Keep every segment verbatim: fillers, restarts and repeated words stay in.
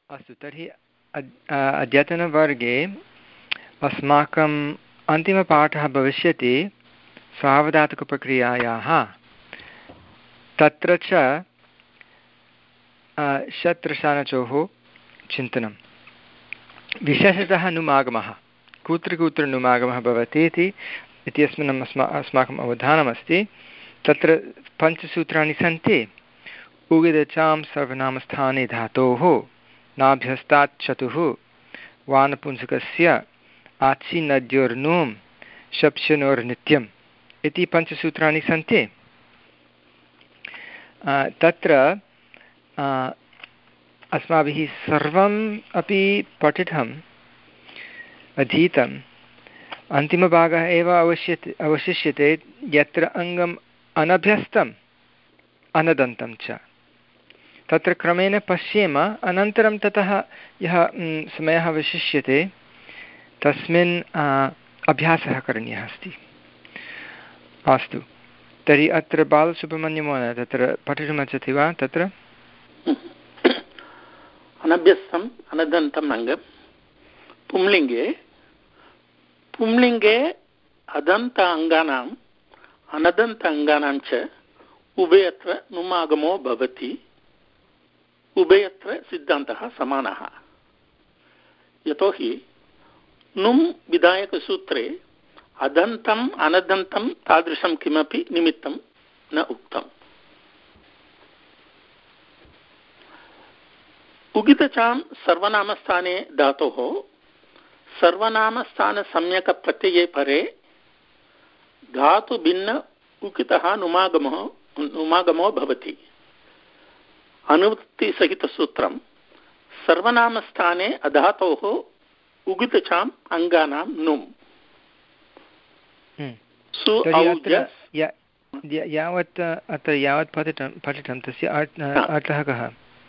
अस्तु तर्हि अद्यतनवर्गे अस्माकम् अन्तिमपाठः भविष्यति सार्वधातुकप्रक्रियायाः। तत्र च शत्रशानचोः चिन्तनं, विशेषतः नुमागमः, कुत्र कुत्र नुमागमः भवति इति इत्यस्मिन् अस्मा अस्माकम् अवधानमस्ति। तत्र पञ्चसूत्राणि सन्ति। उगिदचां सर्वनामस्थाने धातोः नाभ्यस्तात् चतुः वानपुंसकस्य आचिनद्योर्नुं शप्शनोर्नित्यम् इति पञ्चसूत्राणि सन्ति। तत्र अस्माभिः सर्वम् अपि पठितम् अधीतम्। अन्तिमभागः एव अवश्यते अवशिष्यते यत्र अङ्गम् अनभ्यस्तम् अनदन्तं च। तत्र क्रमेण पश्येम। अनन्तरं ततः यः समयः विशिष्यते तस्मिन् अभ्यासः करणीयः अस्ति। अस्तु तर्हि अत्र बालसुब्रह्मण्यमहोदय तत्र पठितुमिच्छति वा? तत्र अनभ्यस्तम् अनदन्तम् अङ्गं पुंलिङ्गे पुंलिङ्गे अदन्त अङ्गानाम् अनदन्त अङ्गानां च उभयत्र नुमागमो भवति। उभयत्र सिद्धान्तः समानः। यतोहि नुम् विधायकसूत्रे अदन्तम् अनदन्तं तादृशं किमपि निमित्तं न उक्तम्। उगितचां सर्वनामस्थाने धातोः सर्वनामस्थानसम्यकप्रत्यये परे धातुभिन्न उकितः नुमागमः नुमागमो भवति। अनुवृत्तिसहितसूत्रं सर्वनामस्थाने अधातोः उगितचाम् अङ्गानां नुम् सु यावत् अत्र यावत् पठितं पठितं तस्य अर्थः कः?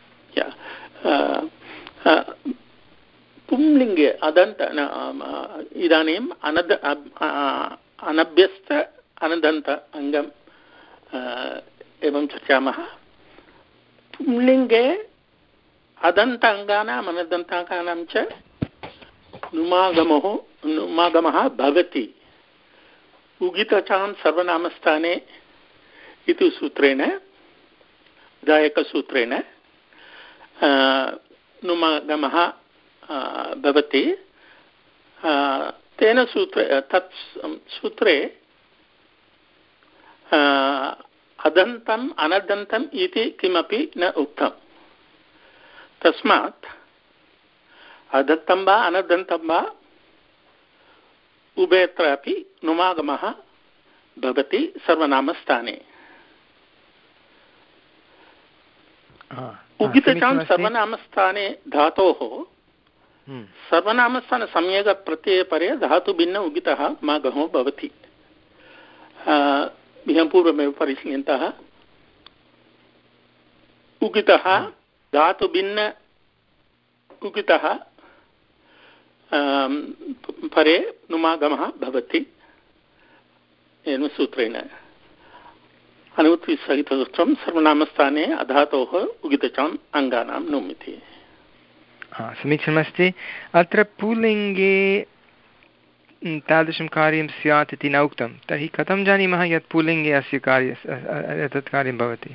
पुंलिङ्गे अदन्त इदानीम् अनद अनभ्यस्त अनदन्त अङ्गम् एवं चर्चामः। पुंलिङ्गे अदन्त अङ्गानाम् अनदन्ताङ्गानां च नुमागमः नुमागमः भवति। उगितचां सर्वनामस्थाने इति सूत्रेण विधायकसूत्रेण नुमागमः भवति। तेन सूत्रे तत् सूत्रे अदन्तम् अनदन्तम् इति किमपि न उक्तम्। तस्मात् अदन्तं वा अनदन्तं वा उभयत्रापि नुमागमः भवति सर्वनामस्थाने। उगितचां सर्वनामस्थाने धातोः सर्वनामस्थानसंयोगप्रत्यये धातुभिन्न उगितः मागमो भवति। इहं पूर्वमेव परिशील्यन्तः। उगितः धातुभिन्न उगितः परे नुमागमः भवति एवं सूत्रेण। अनुवृत्तिसहितसूत्रं सर्वनामस्थाने अधातोः उगितचाम् अङ्गानां नुम् इति। समीचीनमस्ति। अत्र पुल्लिङ्गे तादृशं कार्यं स्यात् इति न उक्तं। तर्हि कथं जानीमः यत् पुल्लिङ्गे अस्य कार्य एतत् कार्यं भवति?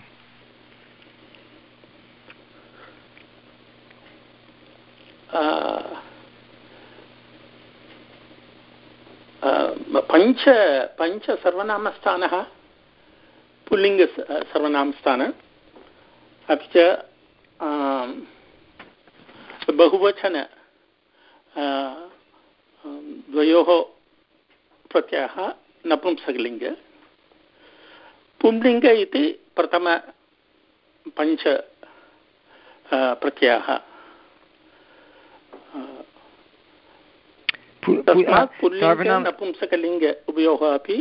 पञ्च पञ्च सर्वनामस्थानः पुल्लिङ्ग सर्वनामस्थान, अपि च बहुवचन द्वयोः प्रत्ययः नपुंसकलिङ्ग। पुंलिङ्ग इति प्रथम पञ्च प्रत्ययः। तस्मात् पुल्लिङ्ग नपुंसकलिङ्ग उभयोः अपि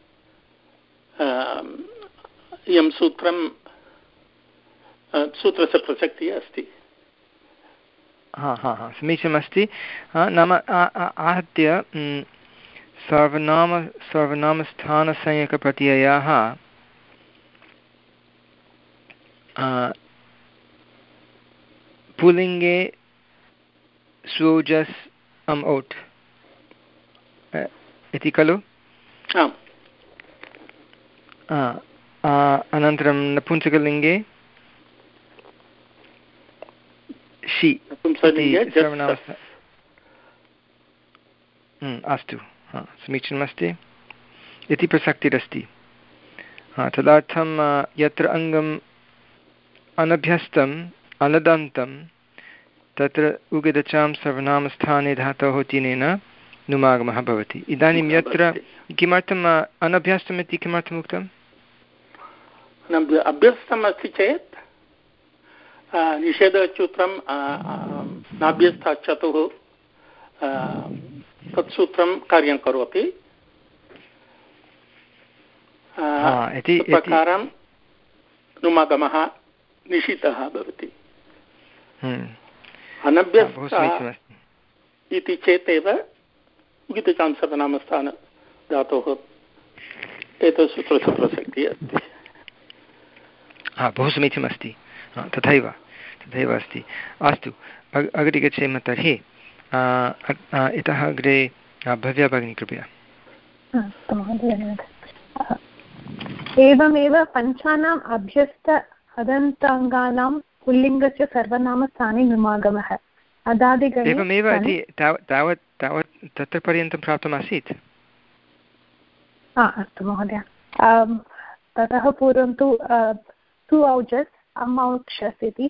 इयं सूत्रं सूत्रस्य प्रसक्तिः अस्ति। हा हा हा समीचीनमस्ति। नाम आहत्य सर्वनाम सर्वनामस्थानसंज्ञकप्रत्ययाः पुल्लिङ्गे स्वोजस् अम् औट् इति खलु? अनन्तरं नपुंसकलिङ्गे शि सर्वनामस्य अस्तु समीचीनमस्ति इति प्रसक्तिरस्ति। तदर्थं यत्र अङ्गम् अनभ्यस्तम् अनदन्तं तत्र उगदचां सर्वनामस्थाने धातोः चिनेन नुमागमः भवति। इदानीं यत्र किमर्थम् अनभ्यस्तम् इति किमर्थम् उक्तम्? अभ्यस्तम् अस्ति चेत् निषेधसूत्रं नाभ्यस्तात् चतुः तत् सूत्रं कार्यं करोति। प्रकारं नुमागमः निषिद्धः भवति। अनभ्यस्तः इति चेत् एव उगितचां सर्वनामस्थान धातोः एतत् सूत्रस्य प्रसक्तिः अस्ति। हा बहु समीचीनमस्ति। तथैव तथैव अस्ति। अस्तु अग्रे गच्छेम तर्हि। इतः अग्रे भव्या भगिनी कृपया। एवमेव पञ्चानाम् अभ्यस्त अदन्ताङ्गानां पुल्लिङ्गस्य सर्वनामस्थाने नुमागमः अदादिगणे। एवमेव इति तावत् तावत् तत्र पर्यन्तं प्राप्तमासीत्। अस्तु महोदय। ततः पूर्वं तु सु औजस् अमौक्षस् इति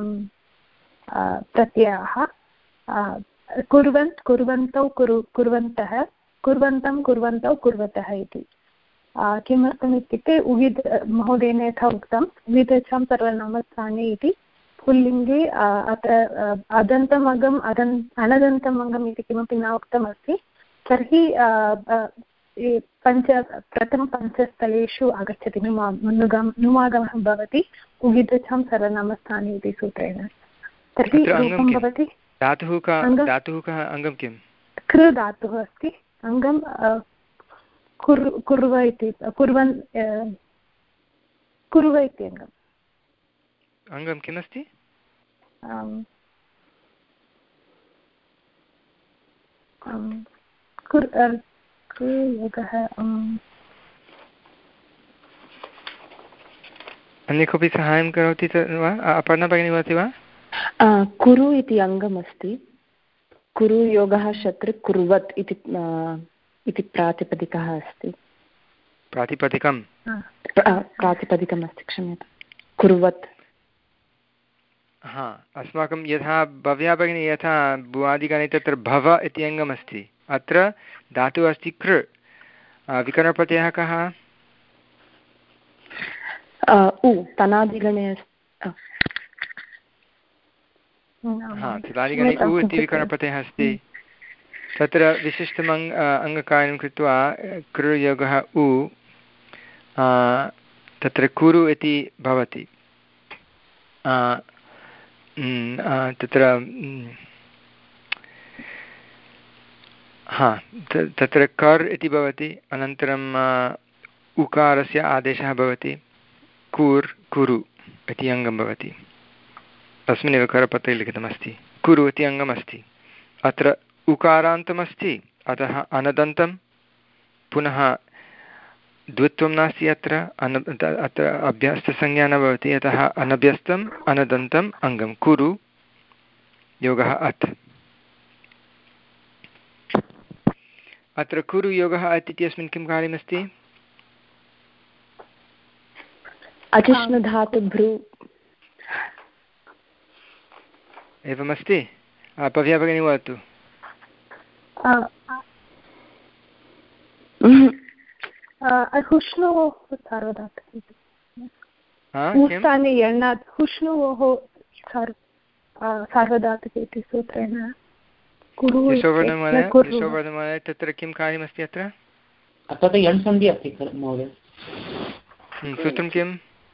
प्रत्ययाः कुर्वन्त् कुर्वन्तौ कुरु कुर्वन्तः कुर्वन्तं कुर्वन्तौ कुर्वतः इति। किमर्थम् इत्युक्ते उगिद् महोदयेन यथा उक्तम् उगिदचां सर्वनामस्थाने इति पुल्लिङ्गे अत्र अदन्तमगम् अदन् अनदन्तम् अङ्गम् इति किमपि न उक्तमस्ति। तर्हि पञ्च प्रथमपञ्चस्थलेषु आगच्छति नुमा नुमागमः भवति उगिदचां सर्वनामस्थाने इति सूत्रेण। तर्हि रूपं भवति धातुः कः धातुः कः अङ्गं किं? कृ धातुः अस्ति। अङ्गं कुर् कुर्व इति कुर्वन् कुर्व इति अङ्गम्। अङ्गं किमस्ति? अन्य कोऽपि सहायं करोति वा? अपर्णा भगिनी वदति वा? कुरु इति अङ्गमस्ति। कुरु योगः शत्रु कुर्वत् इति इति प्रातिपदिकः अस्ति। प्रातिपदिकं प्रातिपदिकम् अस्ति, क्षम्यतां, कुर्वत्। हा, अस्माकं यथा भव्या भगिनी यथा भुवादिगणे तत्र भव इति अङ्गमस्ति, अत्र धातुः अस्ति कृ। विकरणप्रत्ययः कः? उ तनादिगणे हा, तदादिगणे उ इति विकरणप्रत्ययः अस्ति। तत्र विशिष्टम् अङ्ग अङ्गकार्यं कृत्वा कृयोगः उ तत्र कुरु इति भवति। तत्र हा तत्र कर् इति भवति। अनन्तरम् उकारस्य आदेशः भवति। कुर् कुरु इति अङ्गं भवति। तस्मिन्नेव करपत्रे लिखितमस्ति कुरु इति अङ्गमस्ति। अत्र उकारान्तमस्ति, अतः अनदन्तं। पुनः द्वित्वं नास्ति अत्र अन अत्र अभ्यस्तसंज्ञा न भवति, अतः अनभ्यस्तम् अनदन्तम् अङ्गं कुरु योगः अत्। अत्र कुरु योगः अत् इत्यस्मिन् किं कार्यमस्ति? अचिष्णुधातुभ्रू एवमस्ति। भव्या भगिनी वदतु। हुष्णोः सार्वधातुके यणात् हुष्णोः सार्वधातुके इति सूत्रेण यशोवर्धनमहोदय तत्र किं कार्यमस्ति? अत्र अत्र यण् सन्धिः अस्ति महोदय। सूत्रं किम्?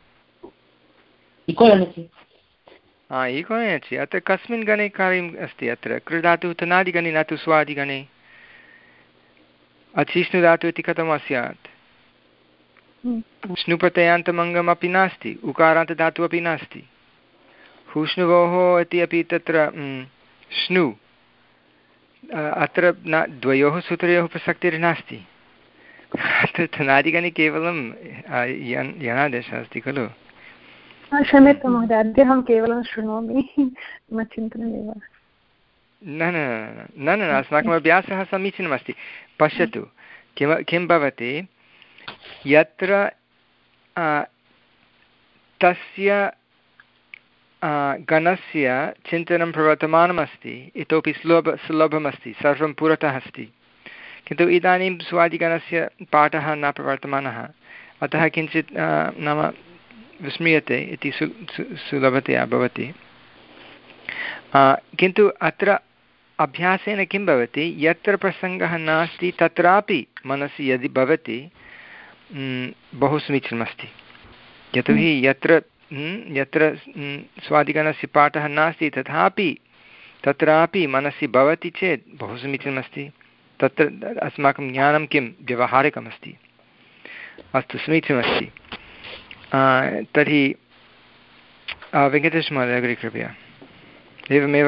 इको यणचि। हा, इको यणचि। अत्र कस्मिन् गणे कार्यम् अस्ति? अत्र कृधातुः तनादिगणे न तु स्वादिगणे। अचिष्णुधातुः इति कथं स्यात्? स्नुप्रत्ययान्तमङ्गमपि नास्ति, उकारान्तधातुः अपि नास्ति। हुष्णुवोः इति अपि तत्र स्नु अत्र न द्वयोः सूत्रयोः प्रसक्तिर्नास्ति। अत्र धनादिगणे केवलं यणादेशः अस्ति खलु। क्षम्यतां महोदय, अद्य अहं केवलं शृणोमि, मम चिन्तनमेव। न न न न अस्माकम् अभ्यासः समीचीनमस्ति। पश्यतु किं किं भवति, यत्र तस्य गणस्य चिन्तनं प्रवर्तमानमस्ति, इतोपि सुलभ सुलभमस्ति, सर्वं पुरतः अस्ति, किन्तु इदानीं स्वादिगणस्य पाठः न प्रवर्तमानः, अतः किञ्चित् नाम विस्म्रियते इति सु सुलभतया भवति। किन्तु अत्र अभ्यासेन किं भवति, यत्र प्रसङ्गः नास्ति तत्रापि मनसि यदि भवति बहु समीचीनमस्ति। यतोहि यत्र यत्र स्वादिगणस्य पाठः नास्ति तथापि तत्रापि मनसि भवति चेत् बहु समीचीनमस्ति। तत्र अस्माकं ज्ञानं किं व्यवहारिकमस्ति। अस्तु, समीचीनमस्ति। तर्हि वेङ्कटेशमहोदय अग्रे कृपया। एवमेव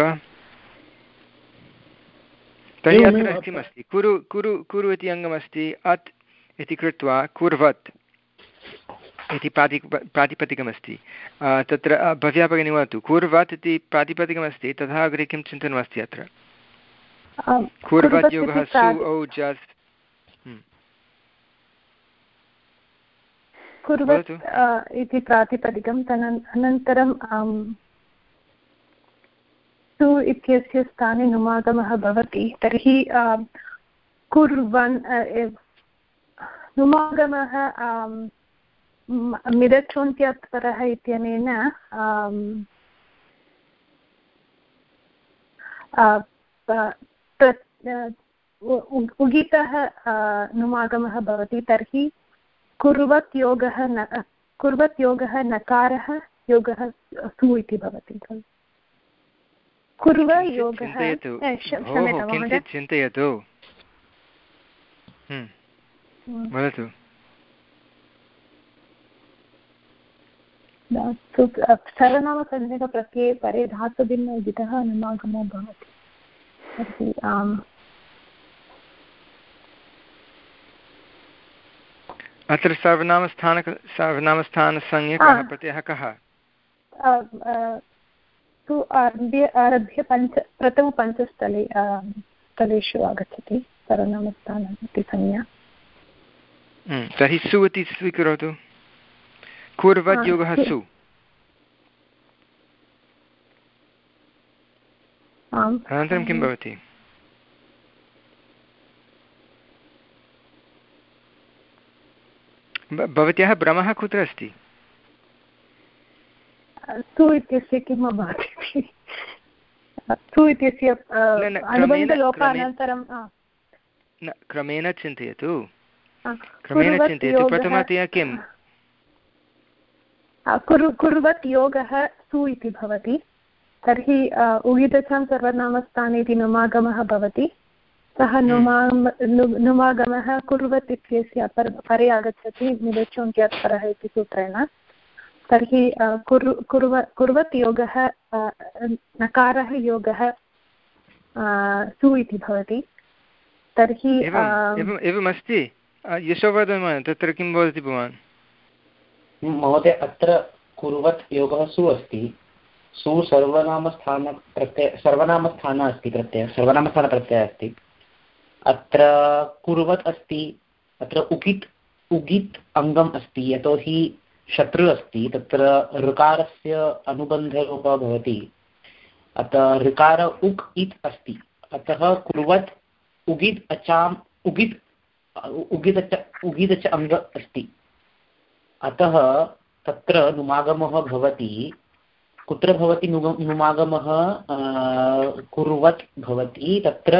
तर्हि अत्र किमस्ति, कुरु कुरु कुरु इति अङ्गमस्ति, अत् इति कृत्वा कुर्वत् इति प्राति प्रातिपदिकमस्ति। तत्र भव्या भगिनी वदतु, कुर्वत् इति प्रातिपदिकमस्ति, तथा अग्रे किं चिन्तनमस्ति अत्र? कुर्वत् योगः सु औजस् कुर्वत् इति प्रातिपदिकं, अनन्तरं सु इत्यस्य स्थाने नुमागमः भवति, तर्हि कुर्वन् नुमागमः मिदच्छोन्त्यात् परः इत्यनेन उगितः नुमागमः भवति, तर्हि कुर्वत् योगः न कुर्वत् योगः नकारः योगः सु इति भवति खलु। कुर्व योगः चिन्तयतु, वदतु। सर्वनामसंज्ञकप्रत्यये परे धातुभिन्न उदितः अनुमागमो भवति। तर्हि अत्र सर्वनामस्थानक सर्वनामस्थानसंज्ञकः प्रत्ययः कः? तु आरभ्य आरभ्य पञ्च प्रथमपञ्चस्थले स्थलेषु आगच्छति सर्वनामस्थानम् इति संज्ञा। तर्हि सु इति स्वीकरोतु। कुर्वत् योगः सु। अनन्तरं किं भवति? भवत्याः भ्रमः कुत्र अस्ति? सु इत्यस्य किम् अभवत्? सु इत्यस्य अनुबन्धलोपानन्तरं न, क्रमेण चिन्तयतु, क्रमेण चिन्तयतु। प्रथमतया किं कुर्वत् योगः सु इति भवति, तर्हि उगितचां सर्वनामस्थाने इति नुमागमः भवति। सः नुमा नुमागमः कुर्वत् इत्यस्य अपर परे आगच्छति मिदच्छोन्त्यात् परः इति सूत्रेण। तर्हि कुरु कुर्व कुर्वत् योगः नकारः योगः सु इति भवति। तर्हि एवमस्ति। यशोवर्धन, तत्र किं वदति भवान्? महोदय, अत्र कुर्वत् योगः सु अस्ति। सु सर्वनामस्थान प्रत्यय सर्वनामस्थान अस्ति प्रत्ययः सर्वनामस्थानप्रत्ययः अस्ति। अत्र कुर्वत् अस्ति, अत्र उगित् उगित् अङ्गम् अस्ति, यतोहि शत्रु अस्ति, तत्र ऋकारस्य अनुबन्धरूपः भवति। अतः ऋकार उक् इत् अस्ति, अतः कुर्वत् उगित् अचाम् उगित् उगिदच उगिदच अङ्ग अस्ति, अतः तत्र नुमागमः भवति। कुत्र भवति नुमागमः? कुर्वत् भवति। तत्र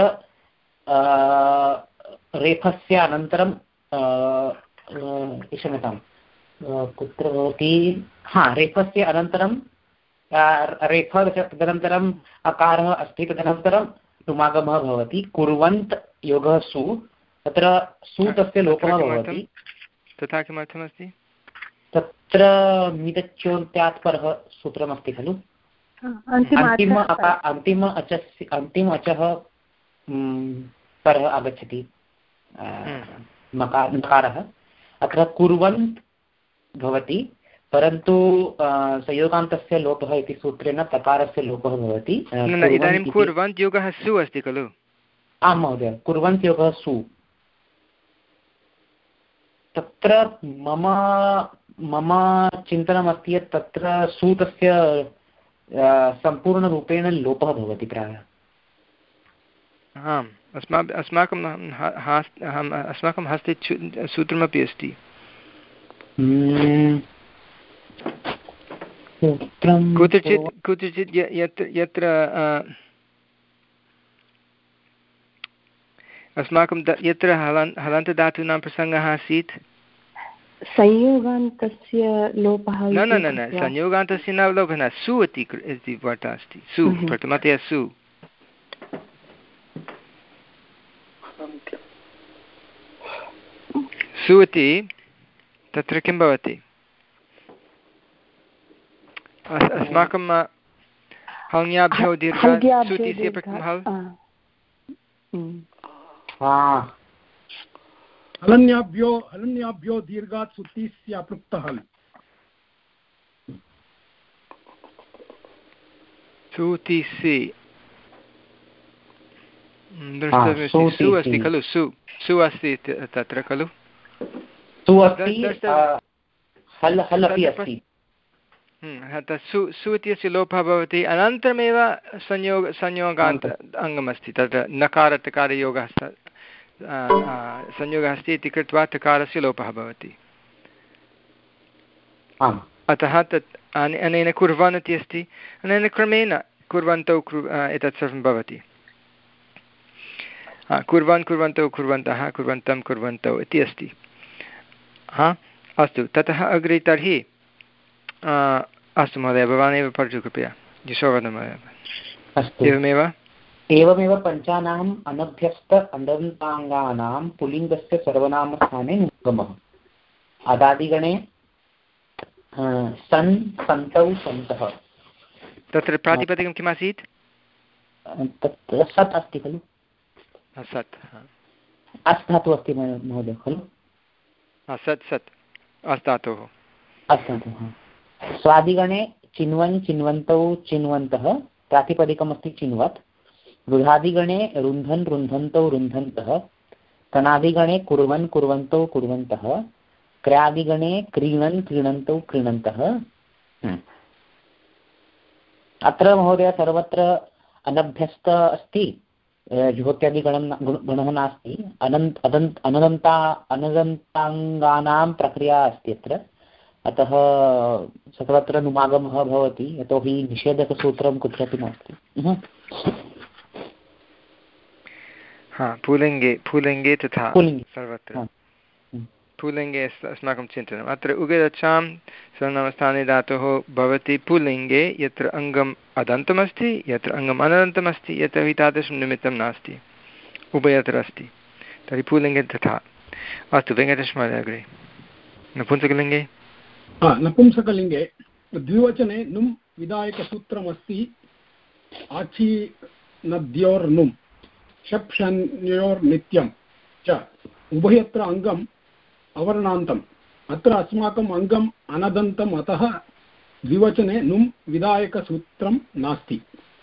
रेफस्य अनन्तरं क्षम्यतां, कुत्र भवति? हा, रेफस्य अनन्तरं रेफ, तदनन्तरम् अकारः अस्ति, तदनन्तरं नुमागमः भवति। कुर्वन्त् योगः सु, तत्र सु तस्य लोपः भवति। तथा किमर्थमस्ति? तत्र मिदच्योन्त्यात् परः सूत्रमस्ति खलु। अन्तिम अन्तिम अचस्य अन्तिम अचः परः आगच्छति मकार नकारः अत्र कुर्वन्त् भवति परन्तु संयोगान्तस्य लोपः इति सूत्रेण तकारस्य लोपः भवति। इदानीं कुर्वन्त् योगः सु अस्ति खलु? आं महोदय, कुर्वन्त् योगः सु। तत्र मम मम चिन्तनमस्ति यत् तत्र सु तस्य सम्पूर्णरूपेण लोपः भवति प्रायः। आम्, अस्माभिः अस्माकं अस्माकं हस्ते सूत्रमपि अस्ति। कुत्रचित् कुत्रचित् यत्र यत्र अस्माकं यत्र हलन् हलन्तधातूनां प्रसङ्गः आसीत् संयोगान्तस्य लोपः न न न न संयोगान्तस्य न लोपः न सु इति इति वार्ता अस्ति। सु प्रथमतया सु सु इति तत्र किं भवति अस्माकं हल्याभ्यो दीर्घात् सुतिस्य प्रथमं हल् हलन्याभ्यो हलन्याभ्यो दीर्घात् सुतिस्य पृक्तः हल् सुतिसि द्रष्टव्यमस्ति। सु अस्ति खलु? सु सु अस्ति तत्र खलु? सु सु इत्यस्य लोपः भवति अनन्तरमेव संयोग संयोगान्त अङ्गमस्ति तत्र नकारतकारयोगः संयोगः अस्ति इति कृत्वा तकारस्य लोपः भवति। अतः तत् अनेन कुर्वन् इति अस्ति, अनेन क्रमेण कुर्वन्तौ एतत् सर्वं भवति। कुर्वन् कुर्वन्तौ कुर्वन्तः कुर्वन्तं कुर्वन्तौ इति अस्ति। हा अस्तु, ततः अग्रे तर्हि अस्तु महोदय, भवानेव पठतु कृपया। यशोवर्धन महोदय। एवमेव एवमेव पञ्चानाम् अनभ्यस्त अनन्ताङ्गानां पुल्लिङ्गस्य सर्वनामस्थाने नुगमः। अदादिगणे सन् सन्तौ सन्तः। तत्र प्रातिपदिकं किम् आसीत्? तत्र सत् अस्ति खलु? सत् अस् धातुः अस्ति महोदय खलु? सत् सत् अस् धातोः। अस् धातुः। स्वादिगणे चिन्वन् चिन्वन्तौ चिन्वन्तः, प्रातिपदिकमस्ति चिन्वत्। रुधादिगणे रुन्धन् रुन्धन्तौ रुन्धन्तः, तनादिगणे कुर्वन् कुर्वन्तौ कुर्वन्तः, क्र्यादिगणे क्रीणन् क्रीणन्तौ क्रीणन्तः। अत्र महोदय सर्वत्र अनभ्यस्त अस्ति, जुहोत्यादिगणं गणः नास्ति। अनन्त अदन्त अनन्ता अनदन्ताङ्गानां प्रक्रिया अस्ति अत्र, अतः सर्वत्र नुमागमः भवति, यतोहि निषेधकसूत्रं कुत्रापि नास्ति। हा पुलिङ्गे पुलिङ्गे तथा सर्वत्र पुलिङ्गे अस्माकं चिन्तनम्। अत्र उगरचां सर्वनामस्थाने धातुः भवति पुलिङ्गे यत्र अङ्गम् अदन्तमस्ति, यत्र अङ्गम् अनदन्तमस्ति, यतोहि तादृशं निमित्तं नास्ति, उभयत्र अस्ति। तर्हि पुलिङ्गे तथा। अस्तु, वेङ्कटेशमहोदय अग्रे। नपुंसकलिङ्गे नपुंसकलिङ्गे द्विवचने नुम् विधायकसूत्रमस्ति। आचि नद्योर्नुम् शप्शन्योर्नित्यं च उभयत्र अङ्गम् अवर्णान्तम्। अत्र अस्माकम् अङ्गम् अनदन्तम्, अतः द्विवचने नुम् विधायकसूत्रं नास्ति।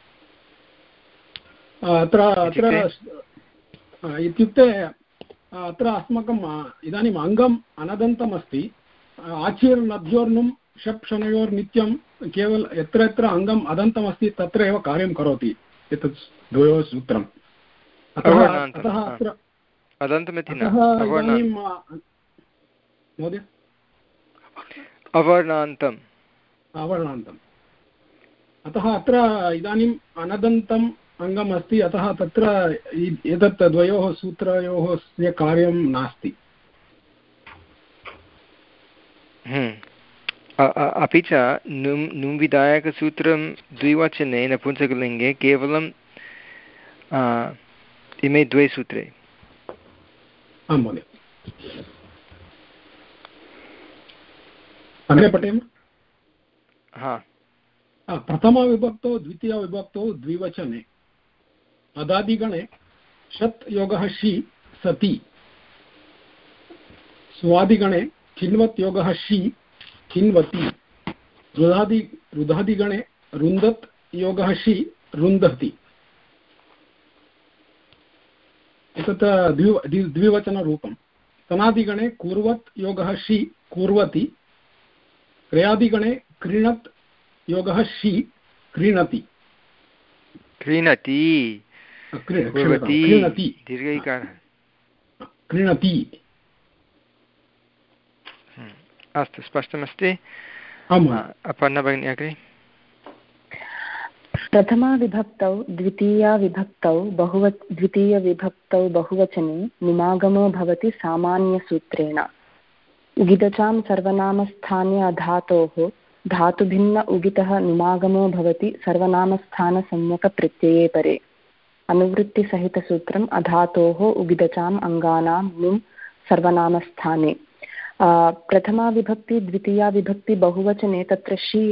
अत्र अत्र इत्युक्ते अत्र अस्माकम् इदानीम् अङ्गम् अनदन्तम् अस्ति। आचीर्नद्योर्नुं शप् शनयोर्नित्यं केवल यत्र यत्र अङ्गम् अदन्तमस्ति तत्र एव कार्यं करोति एतत् द्वयोः सूत्रम्। अतः अतः अत्र इदानीं महोदय अवर्णान्तम् अवर्णान्तम् अतः अत्र इदानीम् अनदन्तम् अङ्गम् अस्ति, अतः तत्र एतत् द्वयोः सूत्रयोः कार्यं नास्ति। अपि च नुम् नुम् विधायकसूत्रं द्विवचने नपुंसकलिङ्गे केवलं इमे द्वे सूत्रे। आं महोदय, अग्रे पठेम। हा, प्रथमविभक्तौ द्वितीयविभक्तौ द्विवचने अदादिगणे षत् योगः षि सति स्वादिगणे चिन्वत् योगः षि चिन्वति रुधादि रुधादिगणे रुन्दत् योगः षि रुन्दति एतत् द्वि द्विवचनरूपं तनादिगणे कुर्वत् योगः षि कुर्वति क्रियादिगणे क्रीणत् योगः षि क्रीणति क्रीणति क्रीणति दीर्घैकारः क्रीणति अस्तु स्पष्टमस्ति आम् अपर्णा भगिनी अग्रे प्रथमाविभक्तौ द्वितीयाविभक्तौ बहुव द्वितीयविभक्तौ बहुवचने निमागमो भवति सामान्यसूत्रेण उगितचां सर्वनामस्थाने अधातोः धातुभिन्न उगितः निमागमो भवति सर्वनामस्थानसंज्ञकप्रत्यये परे अनुवृत्तिसहितसूत्रम् अधातोः उगितचाम् अङ्गानां नुम् सर्वनामस्थाने प्रथमा विभक्ति द्वितीया विभक्ति बहुवचने तत्र षि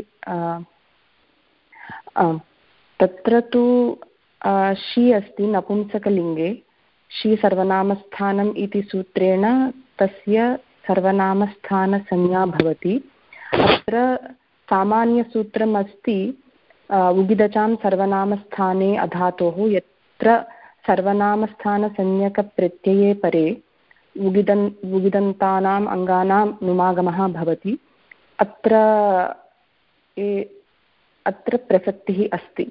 तत्र तु षि अस्ति नपुंसकलिङ्गे षि सर्वनामस्थानम् इति सूत्रेण तस्य सर्वनामस्थानसंज्ञा भवति अत्र सामान्यसूत्रम् अस्ति उगिदचां सर्वनामस्थाने अधातोः यत्र सर्वनामस्थानसंज्ञकप्रत्यये परे उगिदन् उगिदन्तानाम् अङ्गानां नुमागमः भवति अत्र अत्र प्रसक्तिः अस्ति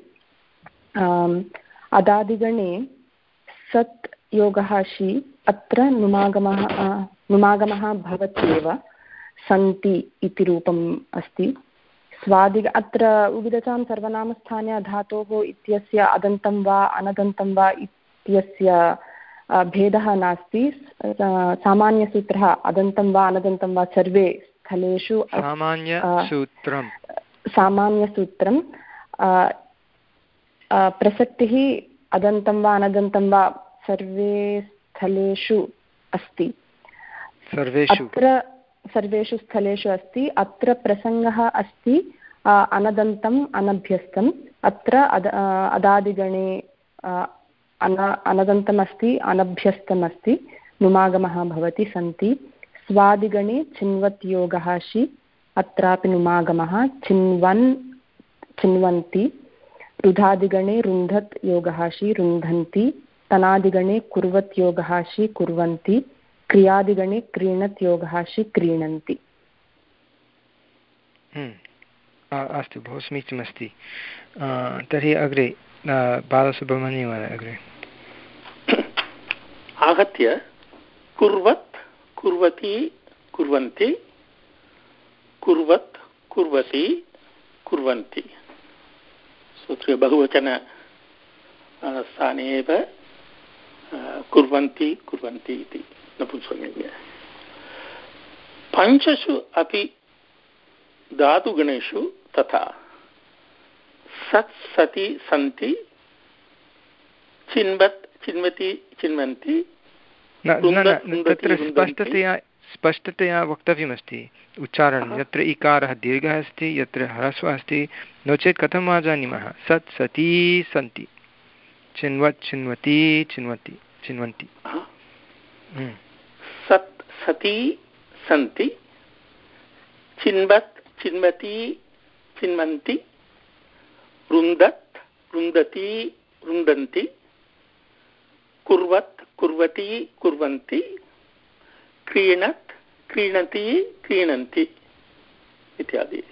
अदादिगणे सत् योगः षि अत्र नुमागमः नुमागमः भवत्येव सन्ति इति रूपम् अस्ति स्वादि अत्र उगिदचां सर्वनामस्थाने धातोः इत्यस्य अदन्तं वा अनदन्तं वा इत्यस्य भेदः नास्ति सामान्यसूत्रः अदन्तं वा अनदन्तं वा सर्वे स्थलेषु सामान्यसूत्रं सामान्यसूत्रं प्रसक्तिः अदन्तं वा अनदन्तं वा सर्वे स्थलेषु अस्ति सर्वेषु अत्र सर्वेषु स्थलेषु अस्ति अत्र प्रसङ्गः अस्ति अनदन्तम् अनभ्यस्तम् अत्र अद अदादिगणे अन अनदन्तम् अस्ति अनभ्यस्तम् अस्ति नुमागमः भवति सन्ति स्वादिगणे चिन्वत् योगः षि अत्रापि नुमागमः चिन्वन् चिन्वन्ति रुधादिगणे रुन्धत् योगः षि रुन्धन्ति तनादिगणे कुर्वत् योगः षि कुर्वन्ति क्रियादिगणे क्रीणत् योगः षि क्रीणन्ति अस्तु बहु समीचीनमस्ति तर्हि अग्रे बालसुब्रह्मण्यम् अग्रे आहत्य कुर्वत् कुर्वती कुर्वन्ति कुर्वत् कुर्वती कुर्वन्ति सूत्रे बहुवचन स्थाने एव कुर्वन्ति कुर्वन्ति इति नपुंसकलिङ्गे पञ्चसु अपि धातुगणेषु तथा सत् सति सन्ति चिन्वत् चिन्वति चिन्वन्ति तत्र स्पष्टतया स्पष्टतया वक्तव्यमस्ति उच्चारणं यत्र इकारः दीर्घः अस्ति यत्र ह्रस्वः अस्ति नो चेत् कथं वा जानीमः सत् सति सन्ति चिन्वत् चिन्वति चिन्वति चिन्वन्ति सत् सति सन्ति चिन्वत् चिन्वति चिन्वन्ति रुन्दत् रुन्दति रुन्दन्ति कुर्वत् कुर्वति कुर्वन्ति क्रीणत् क्रीणति क्रीणन्ति इत्यादि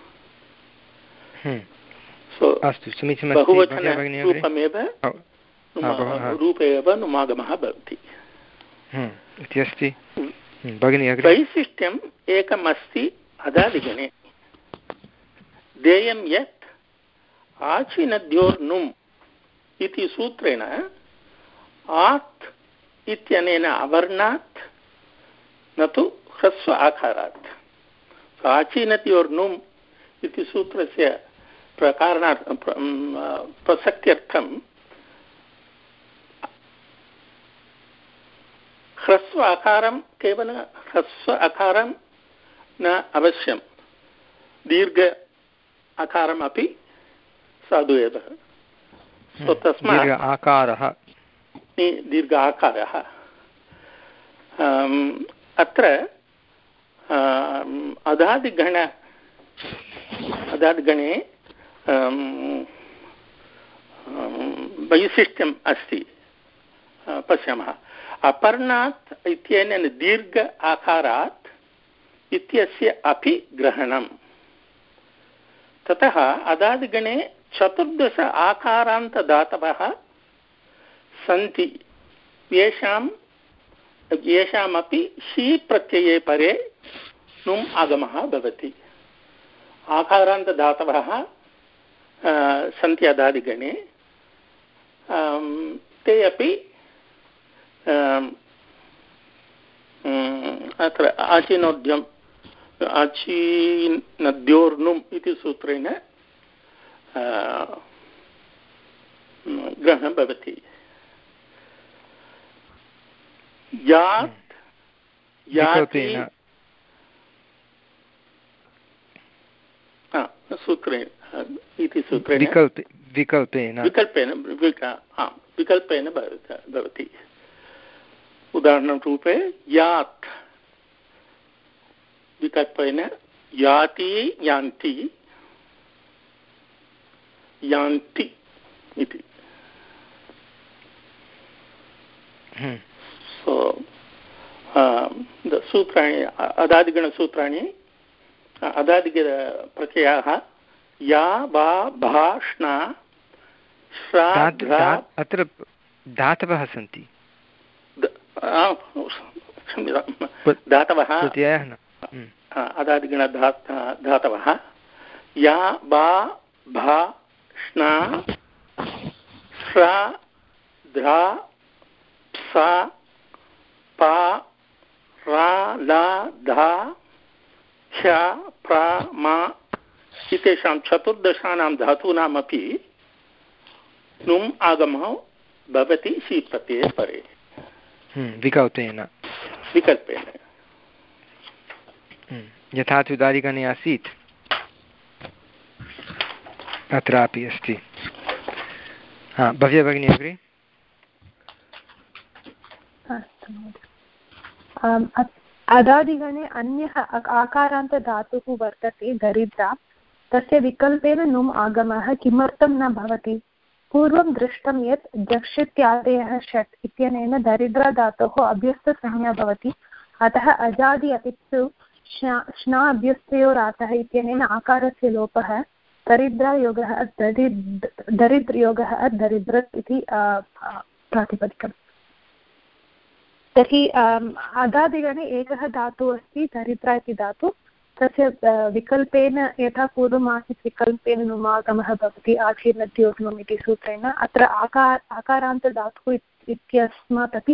अस्तु समीचीनं बहुवचनरूपमेव रूपे एव नुमागमः भवति इति अस्ति भगिनी वैशिष्ट्यम् एकमस्ति अदादिगणे देयं यत् आचिनद्योर्नुम् इति सूत्रेण आत् इत्यनेन अवर्णात् न तु ह्रस्व आकारात् आचिनद्योर्नुम् इति सूत्रस्य प्रकारणात् प्रसक्त्यर्थं ह्रस्व आकारं केवलं ह्रस्व आकारं न अवश्यं दीर्घ आकारमपि साधु एव तस्मात् आकारः दीर्घ आकारः। अत्र अदादिगण अदादिगणे वैशिष्ट्यम् अस्ति, पश्यामः। अपर्णात् इत्यनेन दीर्घ आकारात् इत्यस्य अपि ग्रहणं। ततः अदादिगणे चतुर्दश आकारान्तदातवः सन्ति, येषां येषामपि शी प्रत्यये परे नुम् आगमः भवति। आकारान्तदातवः सन्ति अदादिगणे, ते अपि अत्र आचिनोद्यम् आचीनद्योर्नुम् इति सूत्रेण ग्रहणं भवति। यात् याति सूत्रेण इति सूत्रेण विकल्पेन विकल्पेन विकल्पेन भवति। उदाहरणरूपे यात् विकल्पेन याति यान्ति यान्ति इति। सो सूत्राणि अदादिगणसूत्राणि अदादिगणप्रत्ययाः या बा भा श्ना श्रा अत्र धातवः सन्ति। धातवः अदादिगणधा धातवः या बा भा श्ना श्रा ध्रा प्सा पा रा ला धा ख्या प्रा मा इत्येषां चतुर्दशानां धातूनामपि नुम् आगमः भवति शी प्रत्यये परे विकल्पेन विकल्पेन यथा तु दादिगणे आसीत् अत्रापि अस्ति। हा, भव्या भगिनी अग्रे। अदादिगणे अन्यः आकारान्तधातुः वर्तते दरिद्रा, तस्य विकल्पेन नुम् आगमः किमर्थं न भवति? पूर्वं दृष्टं यत् जक्षित्यादयः षट् इत्यनेन दरिद्रा धातोः अभ्यस्तसंज्ञा भवति, अतः अजादि अपि तु श्ना अभ्यस्तयोरातः इत्यनेन आकारस्य लोपः दरिद्रायोगः दरिद्रयोगः दरिद्रत् इति प्रातिपदिकम्। तर्हि अदादिगणे एकः धातुः अस्ति दरिद्रा इति धातु, तस्य विकल्पेन यथा पूर्वम् आसीत् विकल्पेन नुमागमः भवति आशीर्णद्योर्नुम् इति सूत्रेण, अत्र आकार आकारान्तधातुः इत्यस्मात् अपि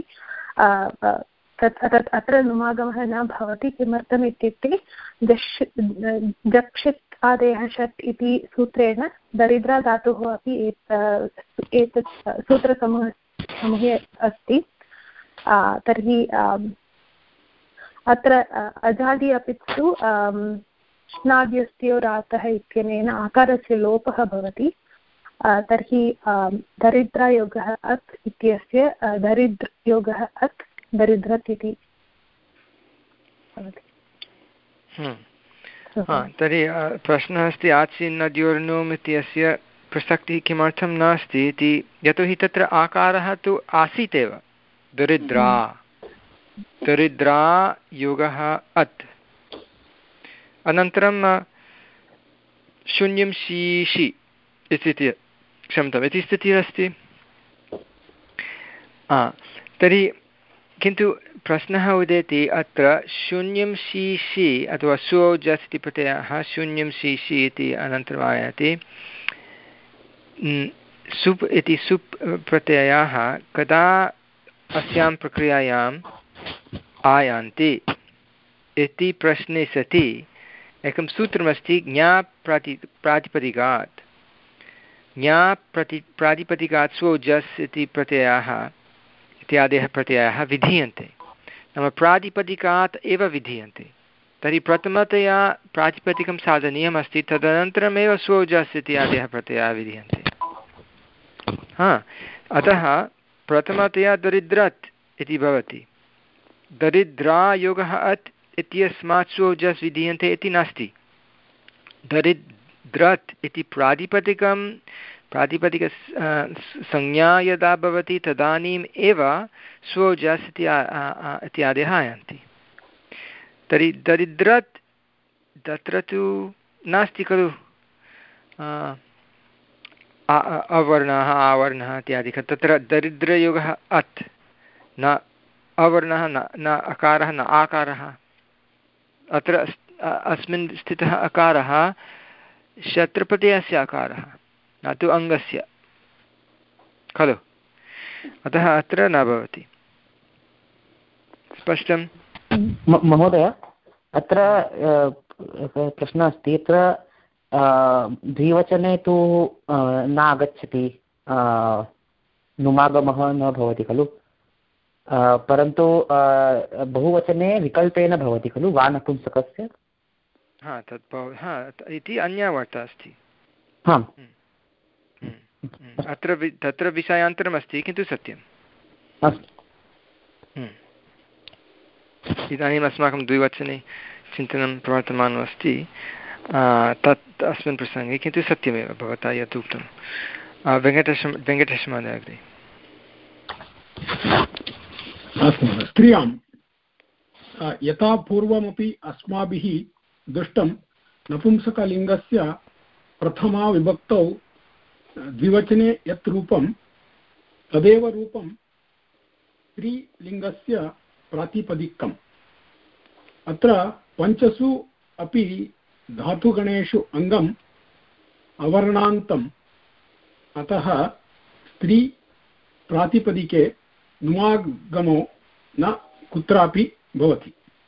तत् अत्र नुमागमः न भवति। किमर्थम् इत्युक्ते जश् जक्षित् आदयः षट् इति सूत्रेण दरिद्रा धातुः अपि एतत् सूत्रसमूह समूहे अस्ति। तर्हि अत्र अजादि अपि तु श्नाद्यस्योरातः इत्यनेन आकारस्य लोपः भवति। तर्हि दरिद्रायोगः अत् इत्यस्य दरिद्रयोगः अत् दरिद्रत् इति भवति। तर्हि प्रश्नः अस्ति आचिन्नद्योर्नुम् इत्यस्य प्रसक्तिः किमर्थं नास्ति इति, यतोहि तत्र आकारः तु आसीत् एव, दरिद्रा दरिद्रा योगः अत्, अनन्तरं शून्यं शीशि इति क्षम्यताम् इति स्थितिः अस्ति। तर्हि किन्तु प्रश्नः उदेति अत्र शून्यं शीशि अथवा सुओजस् इति प्रत्ययः शून्यं शीशि इति अनन्तरम् आयाति। सुप् इति सुप् प्रत्ययाः कदा अस्यां प्रक्रियायाम् आयान्ति इति प्रश्ने सति एकं सूत्रमस्ति ज्ञाप्राति प्रातिपदिकात्। ज्ञाप्रति प्रातिपदिकात् स्वोजस् इति प्रत्ययाः इत्यादयः प्रत्ययाः विधीयन्ते, नाम प्रातिपदिकात् एव विधीयन्ते। तर्हि प्रथमतया प्रातिपदिकं साधनीयमस्ति, तदनन्तरमेव स्वोजस् इत्यादयः प्रत्ययाः विधीयन्ते। हा, अतः प्रथमतया दरिद्रत् इति भवति। दरिद्रायोगः अत् इत्यस्मात् सोजस् विधीयन्ते इति नास्ति। दरिद्रत् इति प्रातिपदिकं प्रातिपदिक संज्ञा यदा भवति तदानीम् एव स्वोजस् इत्यादयः आयान्ति। तर्हि दरिद्रत् तत्र तु नास्ति खलु अवर्णः आवर्णः इत्यादिकं। तत्र दरिद्रयोगः अत् न अवर्णः न न अकारः न आकारः। अत्र अस्मिन् स्थितः अकारः शत्रप्रत्ययस्य अकारः न तु अङ्गस्य खलु। अतः अत्र न भवति। स्पष्टं महोदय? अत्र प्रश्नः अस्ति, अत्र द्विवचने तु न आगच्छति, नुमागमः न भवति खलु, परन्तु बहुवचने विकल्पेन भवति खलु वा नपुंसकस्य। हा तत् हा इति अन्या वार्ता अस्ति। आम् अत्र तत्र विषयान्तरमस्ति किन्तु सत्यम्। अस्तु, इदानीम् अस्माकं द्विवचने चिन्तनं प्रवर्तमानम् अस्ति तत् अस्मिन् प्रसङ्गे, किन्तु सत्यमेव भवता यत् उक्तं। वेङ्कटेश वेङ्कटेशमहोदय अग्रे। अस्तु, स्त्रियां यथा पूर्वमपि अस्माभिः दृष्टं नपुंसकलिङ्गस्य प्रथमा विभक्तौ द्विवचने यत् रूपं तदेव रूपं स्त्रीलिङ्गस्य प्रातिपदिकम्। अत्र पञ्चसु अपि धातुगणेषु अङ्गम् अवर्णान्तम्, अतः स्त्री प्रातिपदिके नुमागमो न कुत्रापि भवति।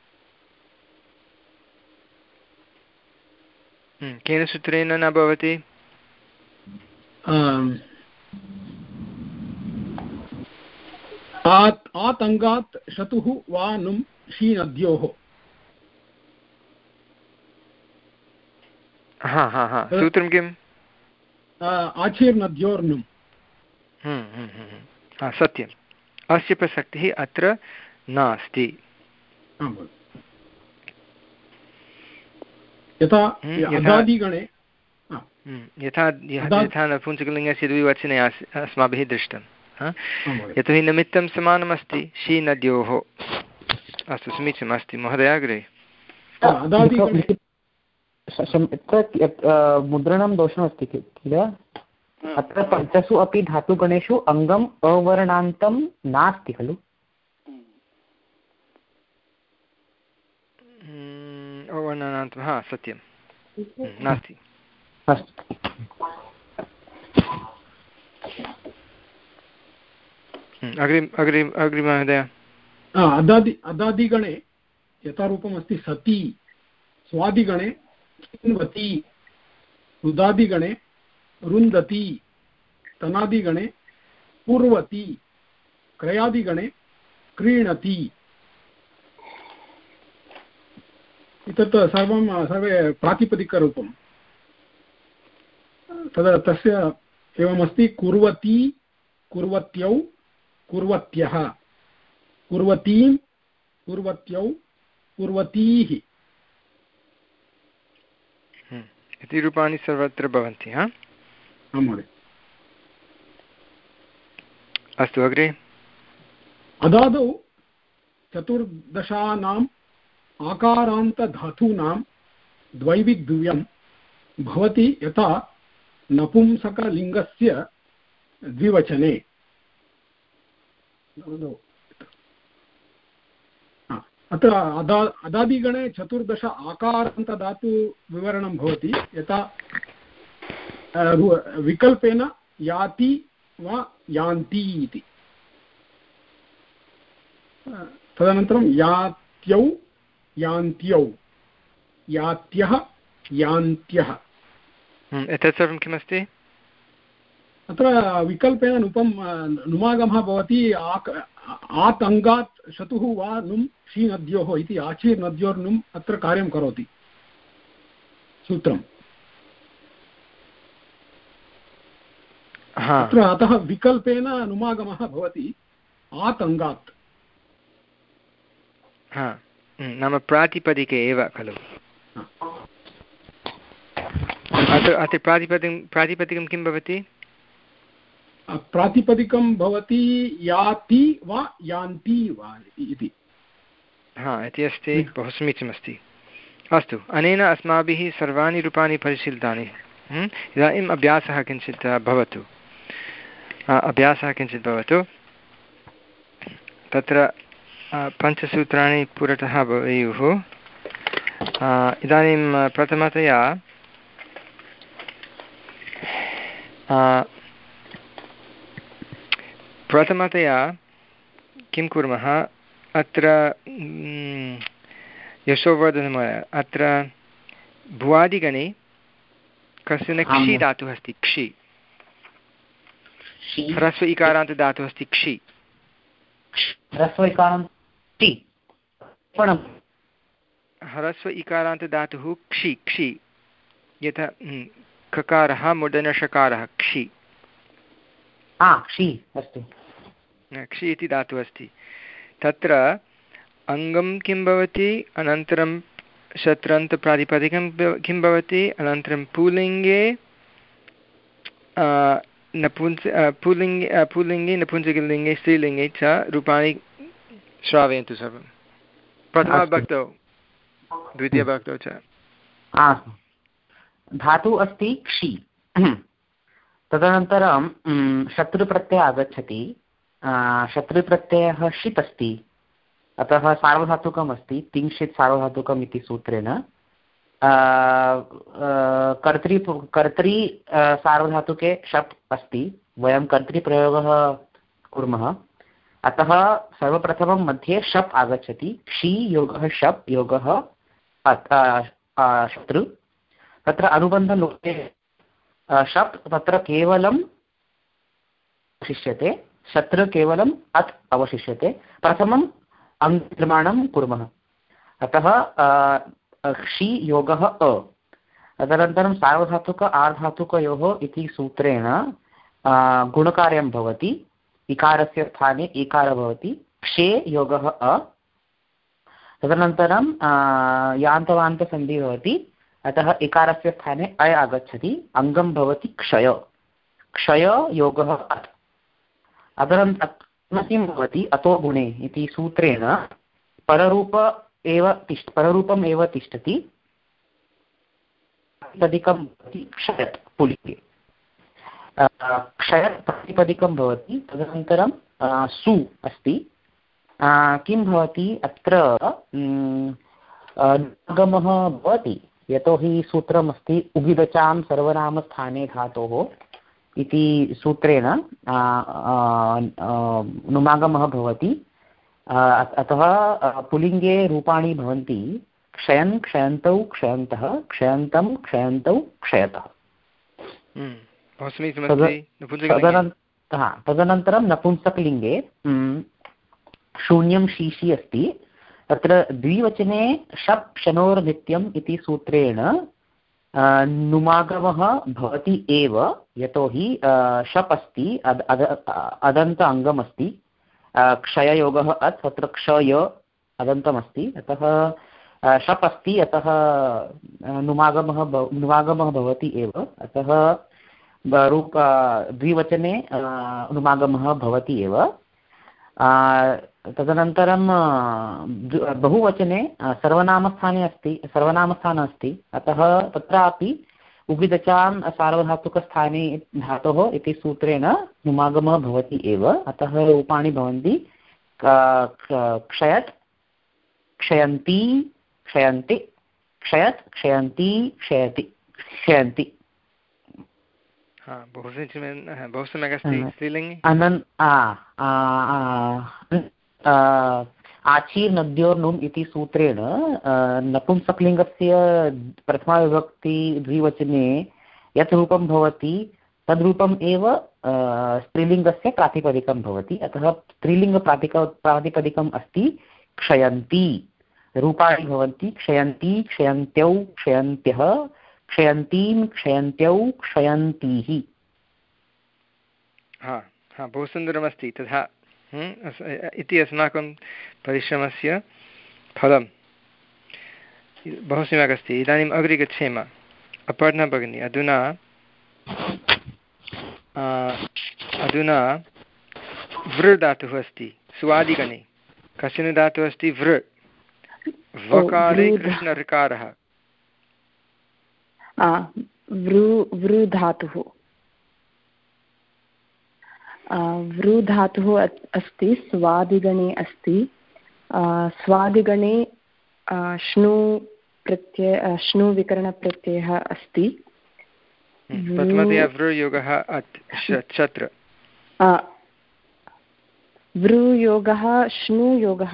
केन सूत्रेण न भवति? आतङ्गात् शतुः वा नुम् शी नद्योः। हा हा हा सूत्रं किम्? आचीर्नद्योर्नुम्। सत्यम्, अस्य प्रसक्तिः अत्र नास्ति। यथा अदादिगणे यथा यथा नपुंसकलिङ्गस्य द्विवचने अस्माभिः दृष्टं, यतोहि निमित्तं समानमस्ति शी नद्योः। अस्तु, समीचीनम् अस्ति महोदय अग्रे। मुद्रणं दोषमस्ति किल? अत्र पञ्चसु अपि धातुगणेषु अङ्गम् अवर्णान्तं नास्ति खलु? अवर्णान्तं हा सत्यं नास्ति। अस्तु, अग्रे अग्रे अग्रिमहोदय। अदादि अदादिगणे यथा रूपमस्ति सती, स्वादिगणे चिन्वती, रुदादिगणे रुन्दती, तनादिगणे पूर्वती, क्रयादिगणे क्रीणति। एतत् सर्वं सर्वे प्रातिपदिकरूपं। तदा तस्य एवमस्ति कुर्वती, कुर्वत्यौ, कुर्वत्यः, कुर्वतीं, कुर्वत्यौ, कुर्वतीः इति रूपाणि सर्वत्र भवन्ति। हा महोदय। अस्तु, अग्रे। अदादौ चतुर्दशानाम् आकारान्तधातूनां द्वैविध्यं भवति यथा नपुंसकलिङ्गस्य द्विवचने। अत्र अदा अदादिगणे चतुर्दश आकारान्तधातुविवरणं भवति यथा विकल्पेन याति वा यान्ति इति। तदनन्तरं यात्यौ, यान्त्यौ, यात्यः, यान्त्यः। एतत् सर्वं किमस्ति? अत्र विकल्पेन नुपं नुमागमः भवति। आत् अङ्गात् शतुः वा नुम् शी नद्योः इति आचीर् नद्योर्नुम् अत्र कार्यं करोति सूत्रम्। अत्र अतः विकल्पेन नुमागमः भवति आतङ्गात्। हा नाम प्रातिपदिके एव खलु। अत्र अत्र प्रातिपदिकं प्रातिपदिकं किं भवति? प्रातिपदिकं भवति याति वा यान्ति वा इति। हा इति अस्ति, बहु समीचीनमस्ति। अस्तु, अनेन अस्माभिः सर्वाणि रूपाणि परिशीलितानि। इदानीम् अभ्यासः किञ्चित् भवतु अभ्यासः किञ्चित् भवतु तत्र पञ्चसूत्राणि पुरतः भवेयुः। इदानीं प्रथमतया प्रथमतया किं कुर्मः, अत्र यशोवर्धनमहोदय, अत्र भुवादिगणे कश्चन क्षि धातुः अस्ति, क्षि ह्रस्व इकारान्त धातुः अस्ति, क्षि ह्रस्व इकारान्त धातुः क्षि क्षि यथा ककारः मुदनषकारः क्षि क्षि इति धातुः अस्ति। तत्र अङ्गं किं भवति, अनन्तरं शत्रन्तप्रातिपदिकं किं भवति, अनन्तरं पुल्लिङ्गे नपुंस पुल्लिङ्गे पुल्लिङ्गे नपुंसकलिङ्गे स्त्रीलिङ्गे च रूपाणि श्रावयन्तु सर्वं। प्रथमविभक्तौ द्वितीयविभक्तौ च। धातुः अस्ति क्षि, तदनन्तरं शत्रुप्रत्ययः आगच्छति, शत्रुप्रत्ययः षित् अस्ति, अतः सार्वधातुकम् अस्ति, तिङ्क्षित् सार्वधातुकम् इति सूत्रेण। कर्तरि कर्तरि सार्वधातुके शप् अस्ति, वयं कर्तरिप्रयोगः कुर्मः, अतः सर्वप्रथमं मध्ये शप् आगच्छति, क्षि योगः शप् योगः शत्रु। तत्र अनुबन्धलोपे शप् तत्र केवलं अवशिष्यते, शत्रु केवलम् अत् अवशिष्यते। प्रथमम् अङ्गनिर्माणं कुर्मः, अतः क्षि योगः अ, तदनन्तरं सार्वधातुक आर्धातुकयोः इति सूत्रेण गुणकार्यं भवति, इकारस्य स्थाने इकारः भवति, क्षे योगः अ, तदनन्तरं यान्तवान्तसन्धिः भवति, अतः इकारस्य स्थाने अय आगच्छति, अङ्गं भवति क्षय, क्षय योगः अत्। अदनन्तरं किं भवति, अतो गुणे इति सूत्रेण पररूप एव तिष्ठ पररूपम् एव तिष्ठति, प्रातिपदिकं भवति क्षयत् पुल्लिङ्गे, क्षयत् प्रातिपदिकं भवति। तदनन्तरं सु अस्ति, किं भवति अत्र गमः भवति, यतोहि सूत्रमस्ति उगिदचां सर्वनामस्थाने धातोः इति सूत्रेण नुमागमः भवति, अतः पुल्लिङ्गे रूपाणि भवन्ति क्षयन् क्षयन्तौ क्षयन्तः क्षयन्तं क्षयन्तौ क्षयतः। तदनन्तरं नपुंसकलिङ्गे शून्यं शीशी अस्ति, तत्र द्विवचने शप् शनोर्नित्यम् इति सूत्रेण नुमागमः भवति एव, यतोहि शप् अस्ति, अद अदन्त अङ्गमस्ति, क्षययोगः अत्, तत्र क्षय अदन्तमस्ति, अतः शप् अस्ति, अतः नुमागमः नुमागमः भवति एव, अतः रूप द्विवचने नुमागमः भवति एव। तदनन्तरं बहुवचने सर्वनामस्थाने अस्ति, सर्वनामस्थानम् अस्ति, अतः तत्रापि उगिदचां सार्वधातुकस्थाने धातोः इति सूत्रेण नुमागमः भवति एव, अतः रूपाणि भवन्ति क्षयत् क्षयन्ति क्षयन्ति क्षयत् क्षयन्ति क्षयति क्षयन्ति। बहु समीचीनं, बहु सम्यक् अस्ति। स्त्रीलिङ्गे अनन् आचीर् नद्योर्नुम् इति सूत्रेण नपुंसकलिङ्गस्य प्रथमाविभक्ति द्विवचने यत् रूपं भवति तद्रूपम् एव स्त्रीलिङ्गस्य प्रातिपदिकं भवति, अतः स्त्रीलिङ्गप्रातिक प्रातिपदिकम् अस्ति क्षयन्ति, रूपाणि भवन्ति क्षयन्ति क्षयन्त्यौ क्षयन्त्यः क्षयन्तीं क्षयन्त्यौ क्षयन्तीः। हा हा बहु सुन्दरमस्ति तथा इति अस्माकं परिश्रमस्य फलं बहु सम्यक् अस्ति। इदानीम् अग्रे गच्छेम। अपर्णा भगिनी अधुना अधुना वृ धातुः अस्ति स्वादिगणे। कश्चन धातुः अस्ति वृ वकारे कृष्णऋकारः वृ धातुः वृ धातुः अस्ति स्वादिगणे अस्ति। स्वादिगणे श्नु प्रत्यय श्नु विकरणप्रत्ययः अस्ति। प्रथमतया वृयोगः अत् छत्र वृयोगः श्नुयोगः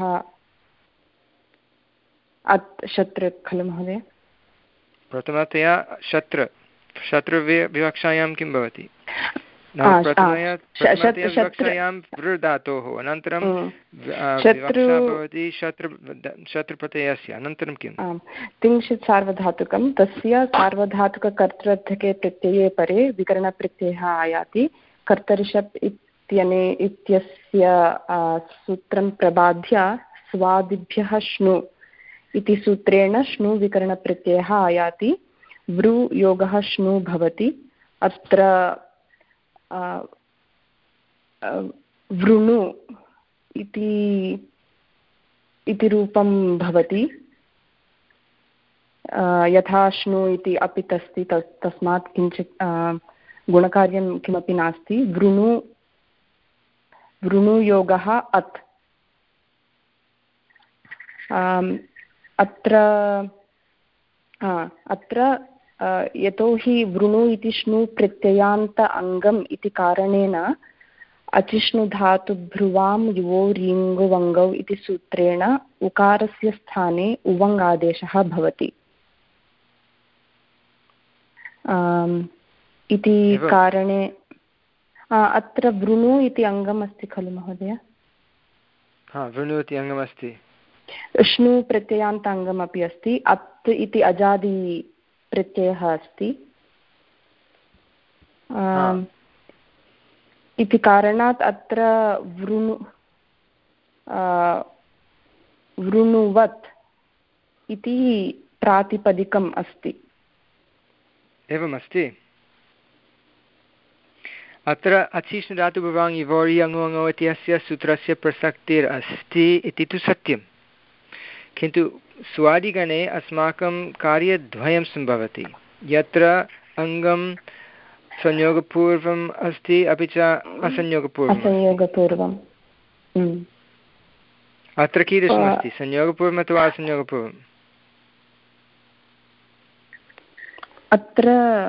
अत् शत्र खलु महोदय? प्रथमतया शत्र शत्रुविवक्षायां किं भवति? प्रथमतया विवक्षायां वृ धातोः अनन्तरं विवक्षा भवति शत्रु शत्रुप्रत्ययस्य अनन्तरं किम्? तिंशित् सार्वधातुकं तस्य सार्वधातुककर्तृर्थके प्रत्यये परे विकरणप्रत्ययः आयाति। कर्तरिषप् इत्यने इत्यस्य सूत्रं प्रबाध्य स्वादिभ्यः श्नु इति सूत्रेण श्नु विकरणप्रत्ययः आयाति। वृ योगः श्नु भवति। अत्र वृणु इति इति रूपं भवति। यथा श्नु इति अपित् अस्ति तस्मात् किञ्चित् गुणकार्यं किमपि नास्ति। वृणु वृणुयोगः अत्। अत्र अत्र यतोहि वृणु इति श्नु प्रत्ययान्त अङ्गम् इति कारणेन अचिष्णुधातुभ्रुवां युवो रीङ्गुवङ्गौ इति सूत्रेण उकारस्य स्थाने उवङ् आदेशः भवति इति कारणे अत्र वृणु इति अङ्गम् अस्ति खलु महोदय? वृणु इति अङ्गमस्ति। श्नु प्रत्ययान्त अङ्गमपि अस्ति। अत् इति अजादि प्रत्ययः अस्ति इति कारणात् अत्र वृणु वृणुवत् इति प्रातिपदिकम् अस्ति। एवमस्ति। अत्र अचिष्णुधातुभवाङ् इवोरि अङ्गो इत्यस्य सूत्रस्य प्रसक्तिरस्ति इति तु सत्यं, किन्तु स्वादिगणे अस्माकं कार्यद्वयं सम्भवति, यत्र अङ्गं संयोगपूर्वम् अस्ति अपि च असंयोगपूर्वम्। अत्र कीदृशमस्ति, संयोगपूर्वम् अथवा असंयोगपूर्वम्? अत्र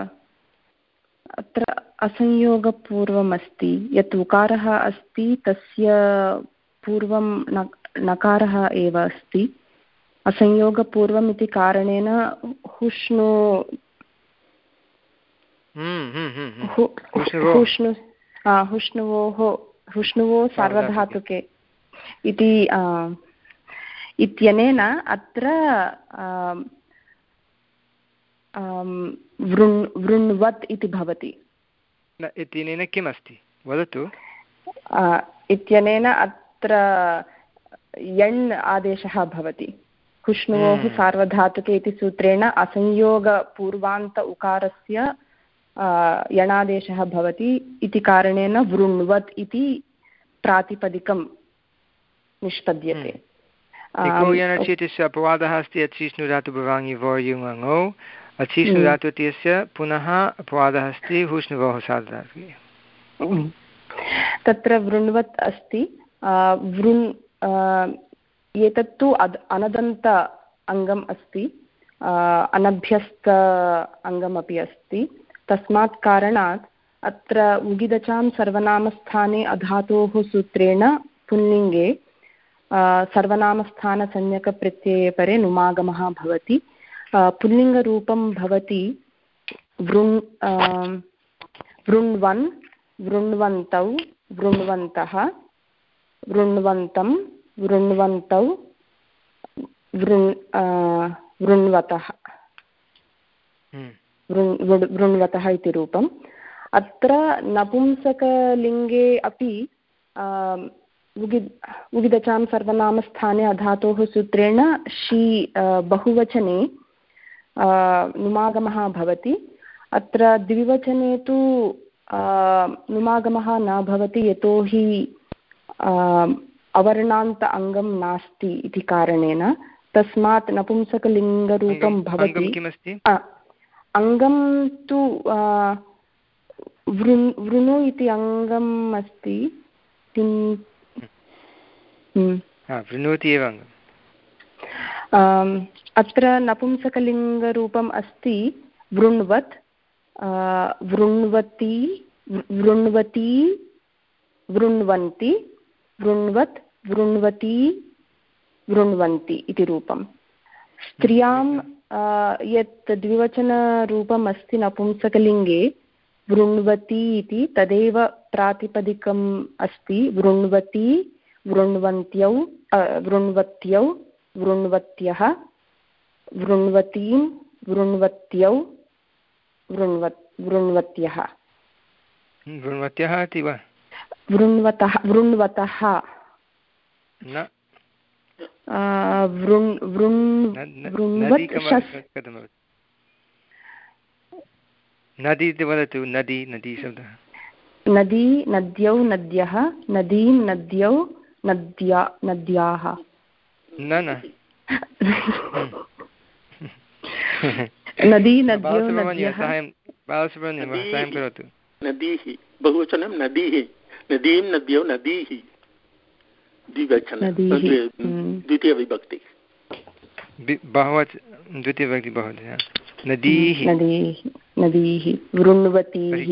अत्र असंयोगपूर्वम् अस्ति। यत् उकारः अस्ति तस्य पूर्वं न नकारः एव अस्ति। असंयोगपूर्वम् इति कारणेन हुष्णु हुष्णु हुष्णुवोः हुष्णुवो सार्वधातुके इति इत्यनेन अत्र वृण् वृण्वत् इति भवति। इत्यनेन किमस्ति वदतु? इत्यनेन अत्र यण् आदेशः भवति। हुष्णुवोः सार्वधातुके इति सूत्रेण असंयोगपूर्वान्त उकारस्य यणादेशः भवति इति कारणेन वृण्वत् इति प्रातिपदिकं निष्पद्यते। इत्यस्य अपवादः अस्ति अचिष्णुधातुभवाङ् इवोर्युङौ। अचिष्णुधातु इत्यस्य पुनः अपवादः अस्ति हुष्णुवोः सार्वधातुके। तत्र वृण्वत् अस्ति। वृण् एतत्तु अद् अनदन्त अङ्गम् अस्ति, अनभ्यस्त अङ्गमपि अस्ति। तस्मात् कारणात् अत्र उगिदचां सर्वनामस्थाने अधातोः सूत्रेण पुल्लिङ्गे सर्वनामस्थानसंज्ञकप्रत्यये परे नुमागमः भवति। पुल्लिङ्गरूपं भवति वृण् वृण्वन् वृण्वन्तौ वृण्वन्तः वृण्वन्तं वृण्वन्तौ वृण् वृण्वतः वृण्वतः इति रूपम्। अत्र नपुंसकलिङ्गे अपि उगि उगिदचां सर्वनामस्थाने अधातोः सूत्रेण शी बहुवचने नुमागमः भवति। अत्र द्विवचने तु नुमागमः न भवति, यतोहि अवर्णान्त अङ्गं नास्ति इति कारणेन। तस्मात् नपुंसकलिङ्गरूपं भवति। अङ्गं तु वृन् वृणु इति अङ्गम् अस्ति। वृणोति एव अत्र नपुंसकलिङ्गरूपम् अस्ति वृण्वत्, वृण्वती, वृण्वती, वृण्वन्ति, वृण्वत्, वृण्वती, वृण्वन्ति इति रूपं। स्त्रियां यत् द्विवचनरूपम् अस्ति नपुंसकलिङ्गे वृण्वती इति, तदेव प्रातिपदिकम् अस्ति। वृण्वती, वृण्वन्त्यौ, वृण्वत्यौ, वृण्वत्यः, वृण्वतीं, वृण्वत्यौ, वृण्वत् वृण्वत्यः। वृण्वत्यः इति वा? वृण्वतः, वृण्वतः न वृण् वृण्वत् नदी इति वदतु। नदी, नदी शब्दः। नदी, नद्यौ, नद्यः, नदीं, नद्यौ, नद्या, नद्याः। न न नदी, नद्यौ, नद्यः। बालसुब्रह्मण्यं साहाय्यं करोतु। नदीः बहुवचनं नदीः, नदीं, नद्यौ, नदीः द्विवचनं, द्वितीयविभक्ति। बहुवचन द्वितीयविभक्ति बहुवचन। नदीः, नदीः, वृण्वतीः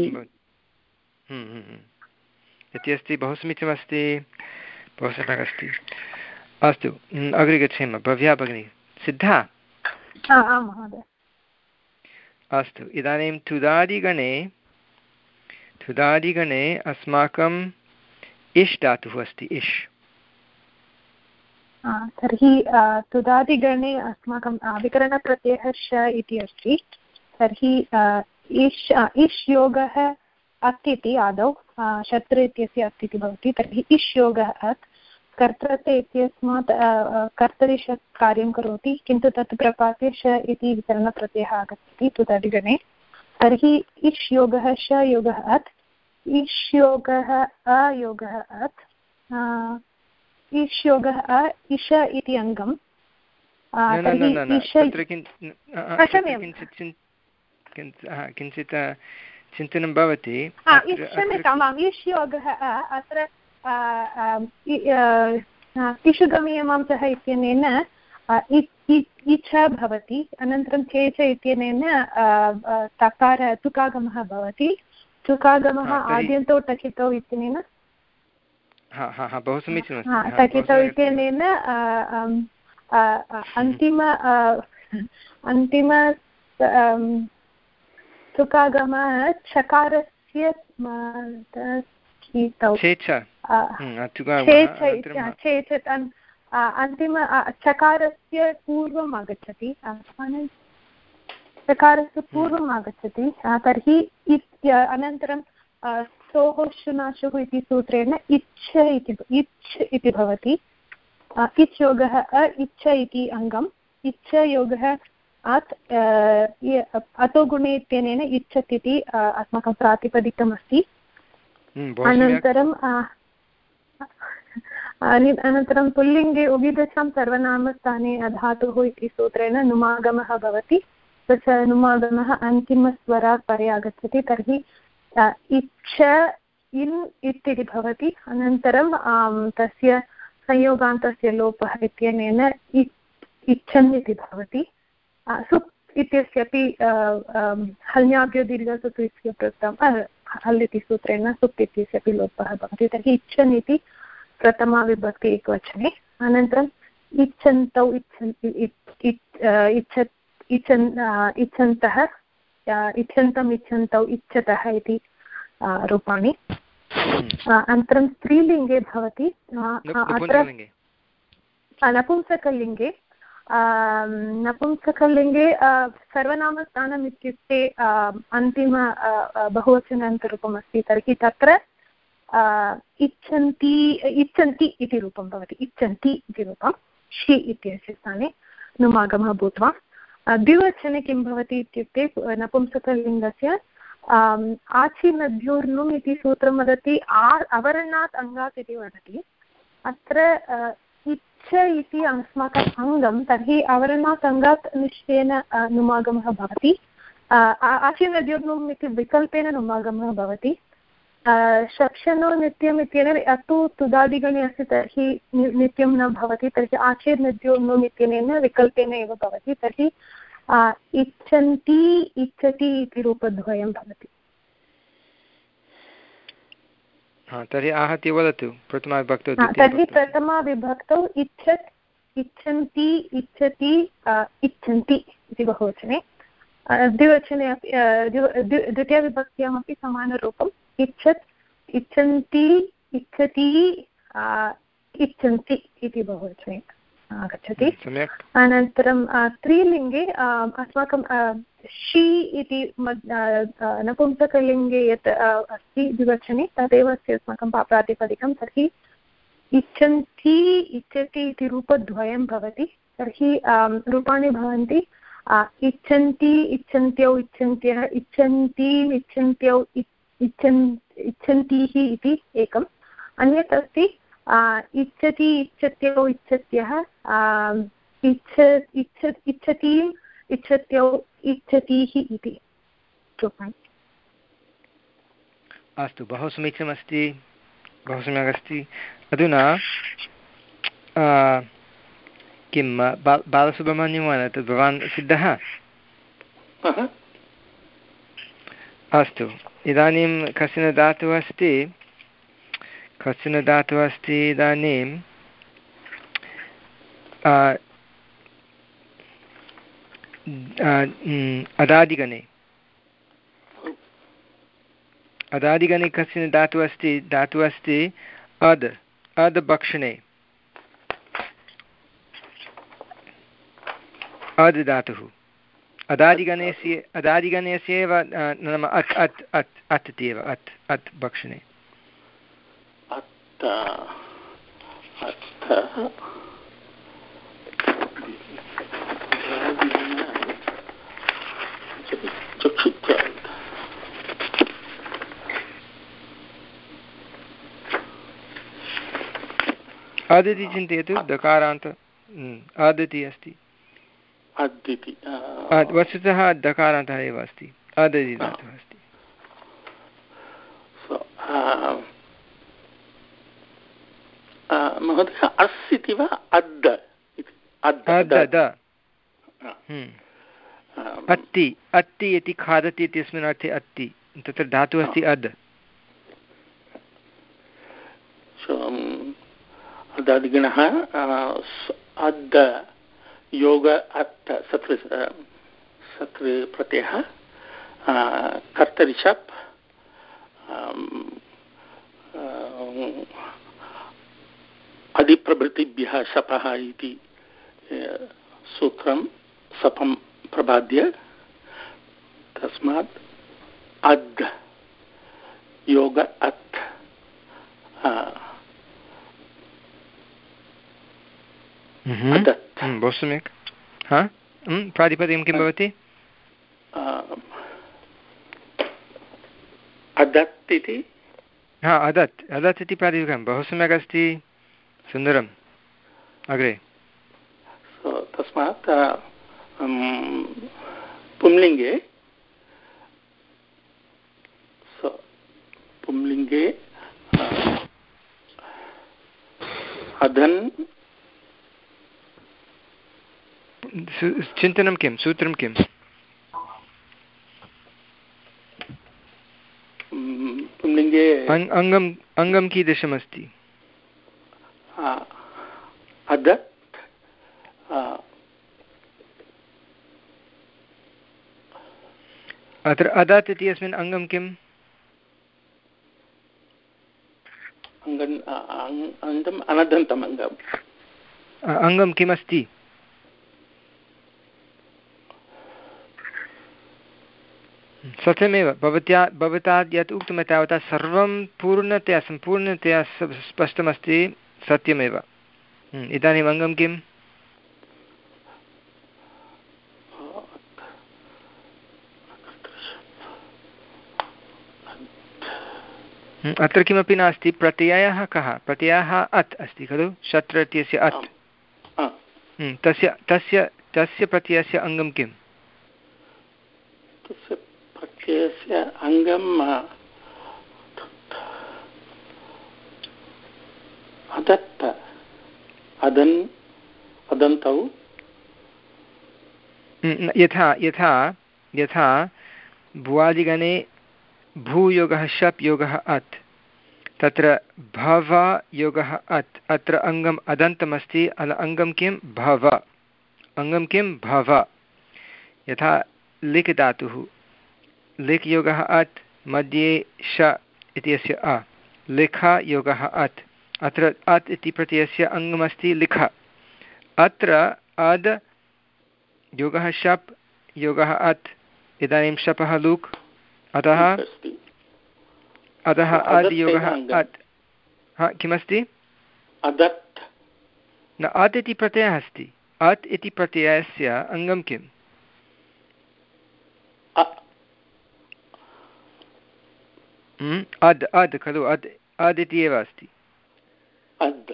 इति अस्ति। बहु समीचीनमस्ति, बहु सम्यक् अस्ति। अस्तु, अग्रे गच्छेम। भव्या भगिनी सिद्धा? आम् महोदय। अस्तु, इदानीं तुदादिगणे तुदादिगणे अस्माकम् इष् धातुः अस्ति। इष् तर्हि तुदादिगणे अस्माकं विकरणप्रत्ययः श इति अस्ति। तर्हि इष् इष् योगः अत् इति आदौ शत्रु इत्यस्य अत् इति भवति। तर्हि इष् योगः अत् कर्तृत्व इत्यस्मात् कर्तरि श कार्यं करोति, किन्तु तत् प्रपाते श इति विकरणप्रत्ययः आगच्छति तुदादिगणे। तर्हि इष् योगः श योगः अत्, इष् योगः अयोगः अत्, इष् योगः अ इष इति अङ्गम्। किञ्चित् चिन्तनं भवति। क्षम्यताम्, इष् योगः अत्र तिषुगमीयमांसः इत्यनेन इछ भवति, अनन्तरं चेच इत्यनेन तकार तुकागमः भवति। तुकागमः आद्यन्तौ टकितौ इत्यनेन बहु समीचीनं। टकितौ इत्यनेन अन्तिम अन्तिम तुकागमः चकारस्य अन्तिम चकारस्य पूर्वम् आगच्छति, चकारस्य पूर्वम् आगच्छति। तर्हि अनन्तरं सोः शुनाशुः इति सूत्रेण इच्छ इति इच्छ इति भवति। इच् योगः अ इच्छ इति अङ्गम्। इच्छ योगः अत् अतो गुणे इत्यनेन इच्छत् इति अस्माकं प्रातिपदिकम् अस्ति। अनन्तरं अनन्तरं पुल्लिङ्गे उगिदचां सर्वनामस्थाने धातुः इति सूत्रेण नुमागमः भवति। तस्य नुमागमः अन्तिमस्वरात् परे आगच्छति। तर्हि इच्छ इन् इति भवति। अनन्तरं तस्य संयोगान्तस्य लोपः इत्यनेन इच्छन् इति भवति। सुप् इत्यस्यापि हल्याभ्यो दीर्घसु इति प्रयुक्तं हल् इति सूत्रेण सुप् इत्यस्यापि लोपः भवति। तर्हि इच्छन् इति प्रथमा विभक्ति एकवचने। अनन्तरम् इच्छन्तौ इच्छन्ति इच्छत् इच्छन् इच्छन्तः इच्छन्तम् इच्छन्तौ इच्छतः इति रूपाणि। अनन्तरं स्त्रीलिङ्गे भवति। अत्र नपुंसकलिङ्गे नपुंसकलिङ्गे सर्वनामस्थानम् इत्युक्ते अन्तिम बहुवचनान्तरूपम् अस्ति तर्हि तत्र इच्छन्ति इच्छन्ति इति रूपं भवति इच्छन्ति इति रूपं षि इत्यस्य स्थाने नुमागमः भूत्वा द्विवचने किं भवति इत्युक्ते नपुंसकलिङ्गस्य आचिनद्योर्नुम् इति सूत्रं वदति आ अवर्णात् अङ्गात् इति वदति अत्र इच्छ इति अस्माकम् अङ्गं तर्हि अवर्णात् अङ्गात् निश्चयेन नुमागमः भवति आचिनद्योर्नुम् इति विकल्पेन नुमागमः भवति शक्षणो नित्यम् इत्यनेन अतु तुदादिगणे अस्ति तर्हि नित्यं न भवति तर्हि आचेर्नद्योर्नुम् इत्यनेन विकल्पेन एव भवति तर्हि इच्छन्ति इच्छति इति रूपद्वयं भवति तर्हि आहत्य वदतु प्रथमाविभक्तौ तर्हि प्रथमाविभक्तौ इच्छत् इच्छन्ति इच्छति इच्छन्ति इति बहुवचने द्विवचने अपि द्वितीयविभक्त्यामपि समानरूपम् इच्छत् इच्छन्ति इच्छति इच्छन्ति इति बहुवचने आगच्छति अनन्तरं स्त्रीलिङ्गे अस्माकं षि इति नपुंसकलिङ्गे यत् अस्ति द्विवचने तदेव अस्ति अस्माकं प्रातिपदिकं तर्हि इच्छन्ति इच्छति इति रूपद्वयं भवति तर्हि रूपाणि भवन्ति इच्छन्ति इच्छन्त्यौ इच्छन्त्यः इच्छन्तीम् इच्छन्त्यौ इच्छन् इच्छन्तीः इति एकम् अन्यत् अस्ति इच्छति इच्छत्यौ इच्छत्यः इच्छ इच्छ इच्छतीम् इच्छत्यौ इच्छतीः इति रूपाणि अस्तु बहु समीचीनमस्ति बहु सम्यक् अस्ति अधुना किं बालसुब्रह्मण्यं तद् भवान् सिद्धः अस्तु इदानीं कश्चन धातुः अस्ति कश्चन धातुः अस्ति इदानीं अदादिगणे अदादिगणे कश्चन धातुः अस्ति धातुः अस्ति अद् अद् भक्षणे अद् धातुः अदादिगणस्य अदादिगणस्य एव नाम अत् अत् अत् अत् इति एव अत् अत् भक्षणे अद् इति चिन्तयतु दकारान्त अद् इति अस्ति वस्तुतः दकारान्तः एव अस्ति अद् इति धातुः अस्ति महोदय अस् इति वा अद् अत्ति अत्ति इति खादति इत्यस्मिन् अर्थे अत्ति तत्र धातुः अस्ति अद् अदादिगणः अद् योग अत् सत्रि सत्रि प्रत्ययः कर्तरि शप् अधिप्रभृतिभ्यः शपः इति सूत्रं सपं प्रबाद्य तस्मात् अद् योग अत् बहु सम्यक् हा प्रातिपदिकं किं भवति अदत् इति हा अदत् अदत् इति प्रातिपदिकं बहु सम्यक् अस्ति सुन्दरम् अग्रे तस्मात् पुंलिङ्गे पुंलिङ्गे अधन् चिन्तनं किं सूत्रं किम् पुंलिङ्गे अङ्गम् अङ्गं कीदृशमस्ति अदत् अत्र अदत् इति अस्मिन् अङ्गं किम् अङ्गम् अनदन्तम् अङ्गम् अङ्गं किमस्ति सत्यमेव भवत्या भवता यत् उक्तं तावता सर्वं पूर्णतया सम्पूर्णतया स्पष्टमस्ति सत्यमेव। इदानीम् अङ्गं किम्? अत्र किमपि नास्ति। प्रत्ययः कः? प्रत्ययः अत् अस्ति खलु, शत्र इत्यस्य अत्। तस्य तस्य तस्य प्रत्ययस्य अङ्गं किम्? तस्य प्रत्ययस्य अङ्गम् अदत्त अदन् अदन्तौ। यथा यथा यथा भुवादिगणे भूयोगः शप् योगः अत्, तत्र भव योगः अत्, अत्र अङ्गम् अदन्तमस्ति। अङ्गं किं? भव। अङ्गं किं? भव। यथा लिक् धातुः, लिक् योगः अत्, मध्ये श इत्यस्य अ, लिख योगः अत्। अत्र अत् इति प्रत्ययस्य अङ्गमस्ति लिख। अत्र अद् योगः शप् योगः अत्, इदानीं शपः लुक्, अतः अतः अद् योगः अत्। हा, किमस्ति? अदत् न, अत् इति प्रत्ययः अस्ति। अत् इति प्रत्ययस्य अङ्गं किम्? अद् अद् खलु, अद् अद् इति एव अस्ति। अद्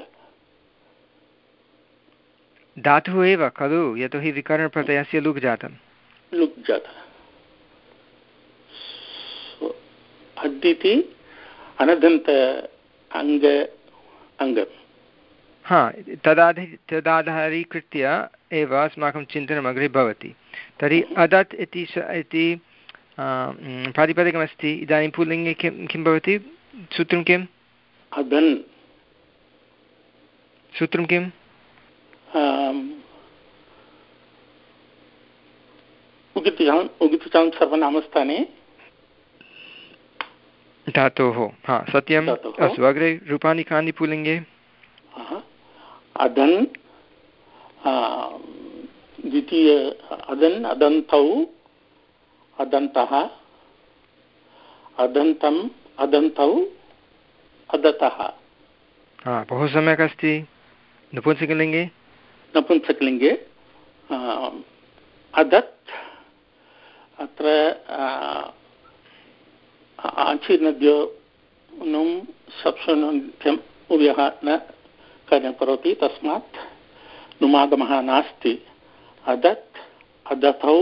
धातुः एव खलु, यतोहि विकरणप्रत्ययस्य लुक् जातं। लुक् जातः। अद्दिति अनदन्त अङ्ग अङ्गम्। हा, तदाधि तदाधारीकृत्य एव अस्माकं चिन्तनम् अग्रे भवति। तर्हि अदत् इति इति प्रातिपदिकमस्ति। इदानीं पुल्लिङ्गे किं किं भवति? सूत्रं किम्? अदन्। सूत्रं किम्? उगितिचां उगितिचां सर्वनामस्थाने धातोः। हा, सत्यम्। अस्तु, अग्रे रूपाणि कानि पुल्लिङ्गे? अदन्, द्वितीय अदन् अदन्तौ अदन्तः, अदन्तम् अदन्तौ अदतः। हा, बहु सम्यक् अस्ति। नपुंसकलिङ्गे? नपुंसकलिङ्गे अदत्, अत्र आचीर्नद्यो नुं सप्सुनन्त्यम् उभयः न कार्यं करोति, तस्मात् नुमागमः नास्ति। अदत् अदतौ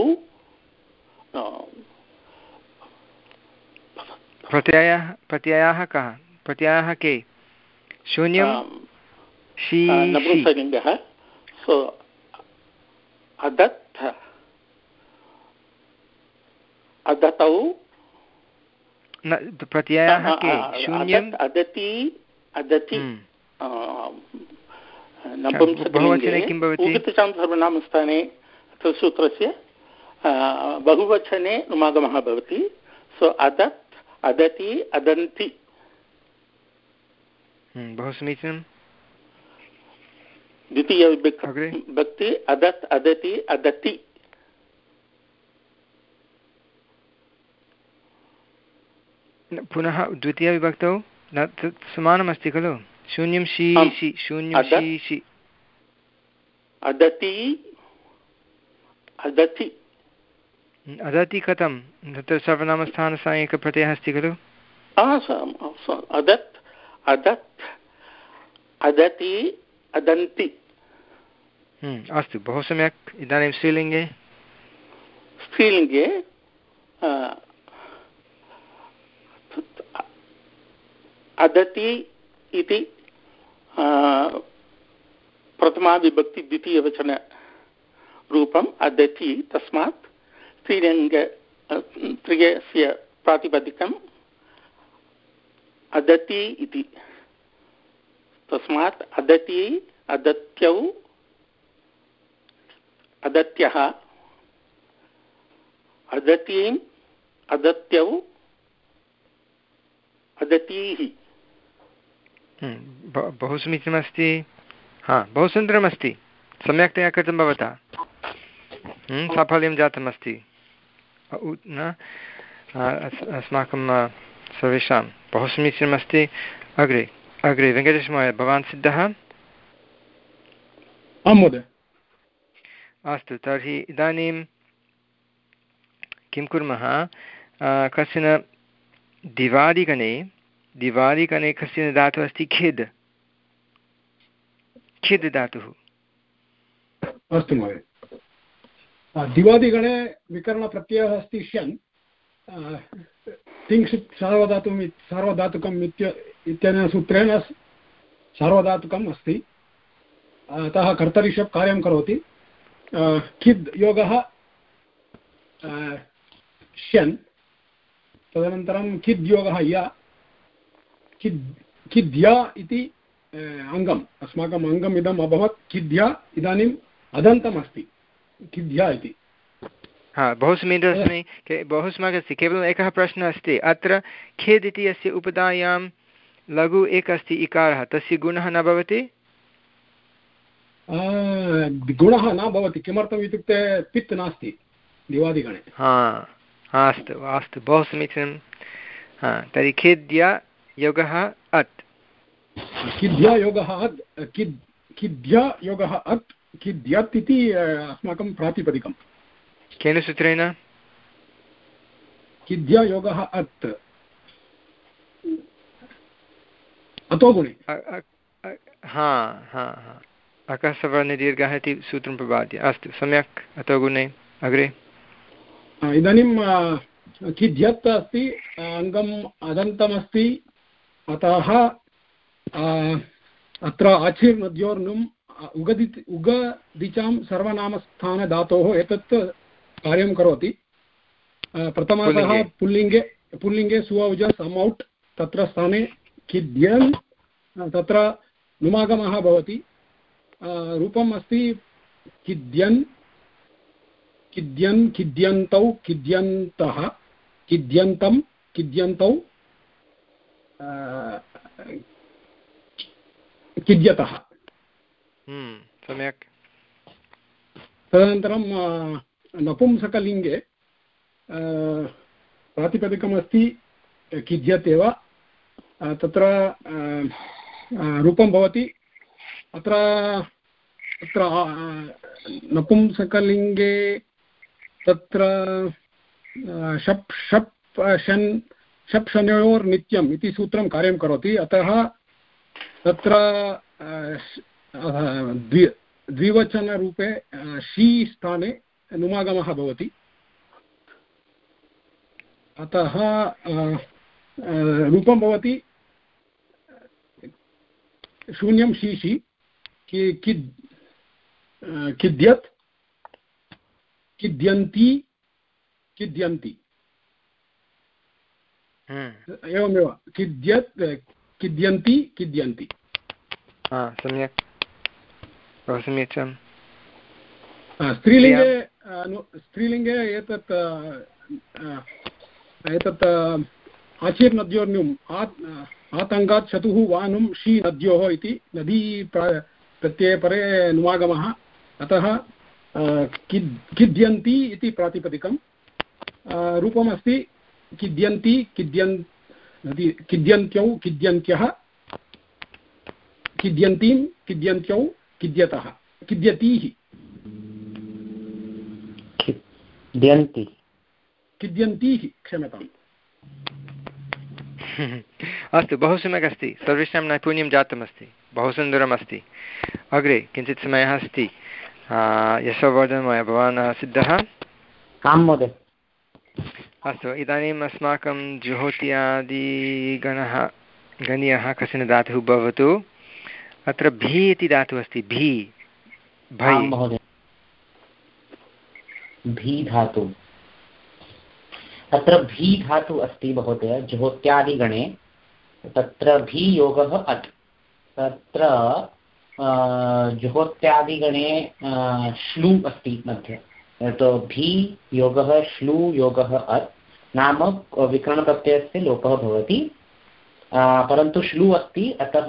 प्रत्ययः प्रत्ययाः कः? प्रत्ययाः के? शून्यं नपुंसकलिङ्गः। सो अदत् अदतौ न, प्रत्ययाः के? शून्यम् अदति अदति बहुवचने किं भवति? उगितिचां सर्वनामस्थाने अत्र सूत्रस्य बहुवचने नुमागमः भवति। सो अदत् अदति अदन्ति। बहु समीचीनं। द्वितीयविभक्ति अदत् अदति अदति। पुनः द्वितीयविभक्तौ न समानमस्ति खलु? शून्यं शीशि, शून्यं शीशि। अदति अदति अदति कथं? तत्र सर्वनामस्थानस्य एकः प्रत्ययः अस्ति खलु? अदत् अदत् अदति अदन्ति। अस्तु, बहु सम्यक्। इदानीं स्त्रीलिङ्गे? स्त्रीलिङ्गे अदति इति प्रथमाविभक्ति द्वितीयवचनरूपम् अदति, तस्मात् स्त्रीलिङ्ग त्रयस्य प्रातिपदिकम् अदति इति। तस्मात् अदति अदत्यौ अदत्यः, अदतीम् अदत्यौ अदतीः। बहु समीचीनमस्ति। हा, बहु सुन्दरमस्ति। सम्यक्तया कृतं भवता। साफल्यं जातमस्ति। अस्माकं सर्वेषां बहु समीचीनमस्ति। अग्रे अग्रे वेङ्कटेशमहोदय, भवान् सिद्धः? आं महोदय। अस्तु, तर्हि इदानीं किं कुर्मः? कश्चन दिवादिगणे दिवादिगणे कश्चन धातुः अस्ति खिद्। खिद् धातुः। अस्तु महोदय। दिवादिगणे विकरणप्रत्ययः अस्ति श्यन्। तिङ्क्षित् सार्वधातुकम् सार्वधातुकम् इत्य इत्यनेन सूत्रेण सार्वधातुकम् अस्ति, अतः कर्तरिषप् कार्यं करोति। खिद् योगः श्यन्, तदनन्तरं खिद् योगः या, खिद् खिद्या इति अङ्गम्, अस्माकम् अङ्गम् इदम् अभवत् खिद्या, इदानीम् अदन्तम् अस्ति खिद्या इति। हा, बहु समीचीनम् अस्मि, बहु सम्यक् अस्ति। केवलम् एकः प्रश्नः अस्ति, अत्र खिद् इति अस्य उपधायां लघु एकः अस्ति इकारः, तस्य गुणः न भवति? गुणः न भवति। किमर्थम् इत्युक्ते पित् नास्ति दिवादिगणे। हा, अस्तु अस्तु, बहु समीचीनं। हा, तर्हि खिद्या योगः अत्। खिद्या योगः अत्, खिद् खिद्या योगः अत्, खिद्यत् इति अस्माकं प्रातिपदिकम्। केन सूत्रेण? खिद्या योगः अत् अतो गुणे। हा हा हा, अकसवर्णदीर्घः इति सूत्रं प्रपाद्य। अस्तु, सम्यक्, अतो गुणे। अग्रे इदानीं खिद्यत् अस्ति, अङ्गम् अदन्तमस्ति, अतः अत्र आचिर् नद्योर्नुम् उगदि उगदिचां सर्वनामस्थानधातोः एतत् कार्यं करोति। प्रथमतः पुल्लिङ्गे पुल्लिङ्गे सुऔज समौट्, तत्र स्थाने खिद्यन्, तत्र नुमागमः भवति। रूपम् अस्ति खिद्यन्, खिद्यन्, खिद्यन्तौ, खिद्यन्तः, खिद्यन्तं, खिद्यन्तौ, खिद्यतः। सम्यक्। तदनन्तरं नपुंसकलिङ्गे प्रातिपदिकमस्ति खिद्यत् एव, तत्र रूपं भवति। अत्र अत्र नपुंसकलिङ्गे तत्र शप् शप् शन् शप् शनयोर्नित्यम् इति सूत्रं कार्यं करोति, अतः तत्र द्वि द्विवचनरूपे शी स्थाने नुमागमः भवति, अतः रूपं भवति शून्यं शीशि किद् खिद्यत्, खिद्यन्ति, खिद्यन्ति, एवमेव खिद्यत्, खिद्यन्ति, खिद्यन्ति। हा, सम्यक्, बहु समीचीनं। स्त्रीलिङ्गे स्त्रीलिङ्गे एतत् एतत् आचिर् नद्योर्नुम् आत् आतङ्गात् चतुः वानुं शी नद्योः इति नदी प्रत्यये परे नुमागमः, अतः किद् खिद्यन्ति इति प्रातिपदिकं। रूपमस्ति खिद्यन्ति, किद्यन् किद्यन्त्यौ, किद्यन्त्यः, खिद्यन्तीं, किद्यन्त्यौ, किद्यतः, किद्यतीः, खिद्यन्ति, किद्यन्तीः, क्षम्यताम्। अस्तु, बहु सम्यक् अस्ति, सर्वेषां नैपुण्यं जातमस्ति, बहु सुन्दरमस्ति। अग्रे किञ्चित् समयः अस्ति। यशोवर्धनमहोदय, भवान् सिद्धः? आं महोदय। अस्तु, इदानीम् अस्माकं जुहोत्यादिगणः गणीयः कश्चन धातुः भवतु। अत्र भी इति धातुः अस्ति, भी भै। महोदय, भी धातु, अत्र भी धातु अस्ति महोदय जुहोत्यादिगणे, तत्र भी योगः अट्, तत्र जुहोत्यादिगणे श्लू अस्ति मध्ये, तो भी योगः श्लू योगः अट् नाम विकरणप्रत्ययस्य लोपः भवति, परन्तु श्लू अस्ति, अतः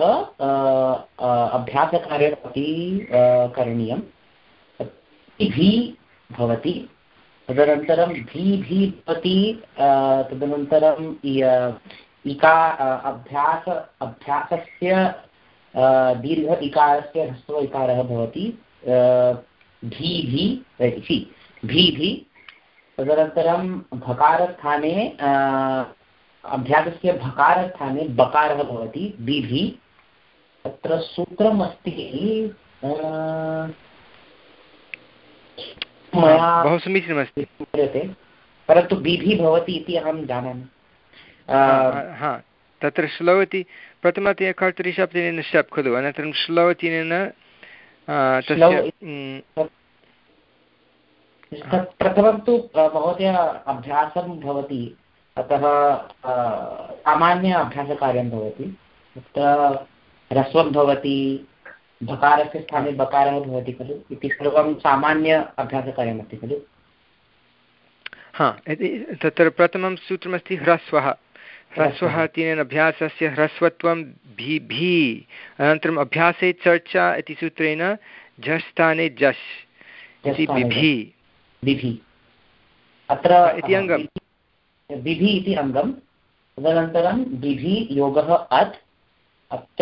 अभ्यासकार्यम् अपि करणीयं। भी भवति, तदनन्तरं भी भी भवति तदनन्तरं इका अभ्यास अभ्यासस्य दीर्घ इकारस्य ह्रस्व इकारः भवति भी भी इति भी भी तदनन्तरं भकारस्थाने अभ्यासस्य भकारस्थाने बकारः भवति भी भी तत्र सूत्रम् अस्ति बहु समीचीनमस्ति परन्तु बिभि भवति इति अहं जानामि हा तत्र श्लो इति प्रथमतया कर्तरिशब्देन शप् खलु अनन्तरं श्लो इत्यनेन प्रथमं तु महोदय अभ्यासं भवति अतः सामान्य अभ्यासकार्यं भवति तत्र ह्रस्वं भवति भकारस्य स्थाने बकारः भवति खलु इति सर्वं सामान्य अभ्यासकार्यमस्ति खलु हा तत्र प्रथमं सूत्रमस्ति ह्रस्वः ह्रस्वः इत्यनेन अभ्यासस्य ह्रस्वत्वं भी भी अनन्तरम् अभ्यासे चर्चा इति सूत्रेण झस् स्थाने जस् इति बिभि बिभि अत्र इति अङ्गं बिभि इति अङ्गं तदनन्तरं बिभि योगः अत् अत्र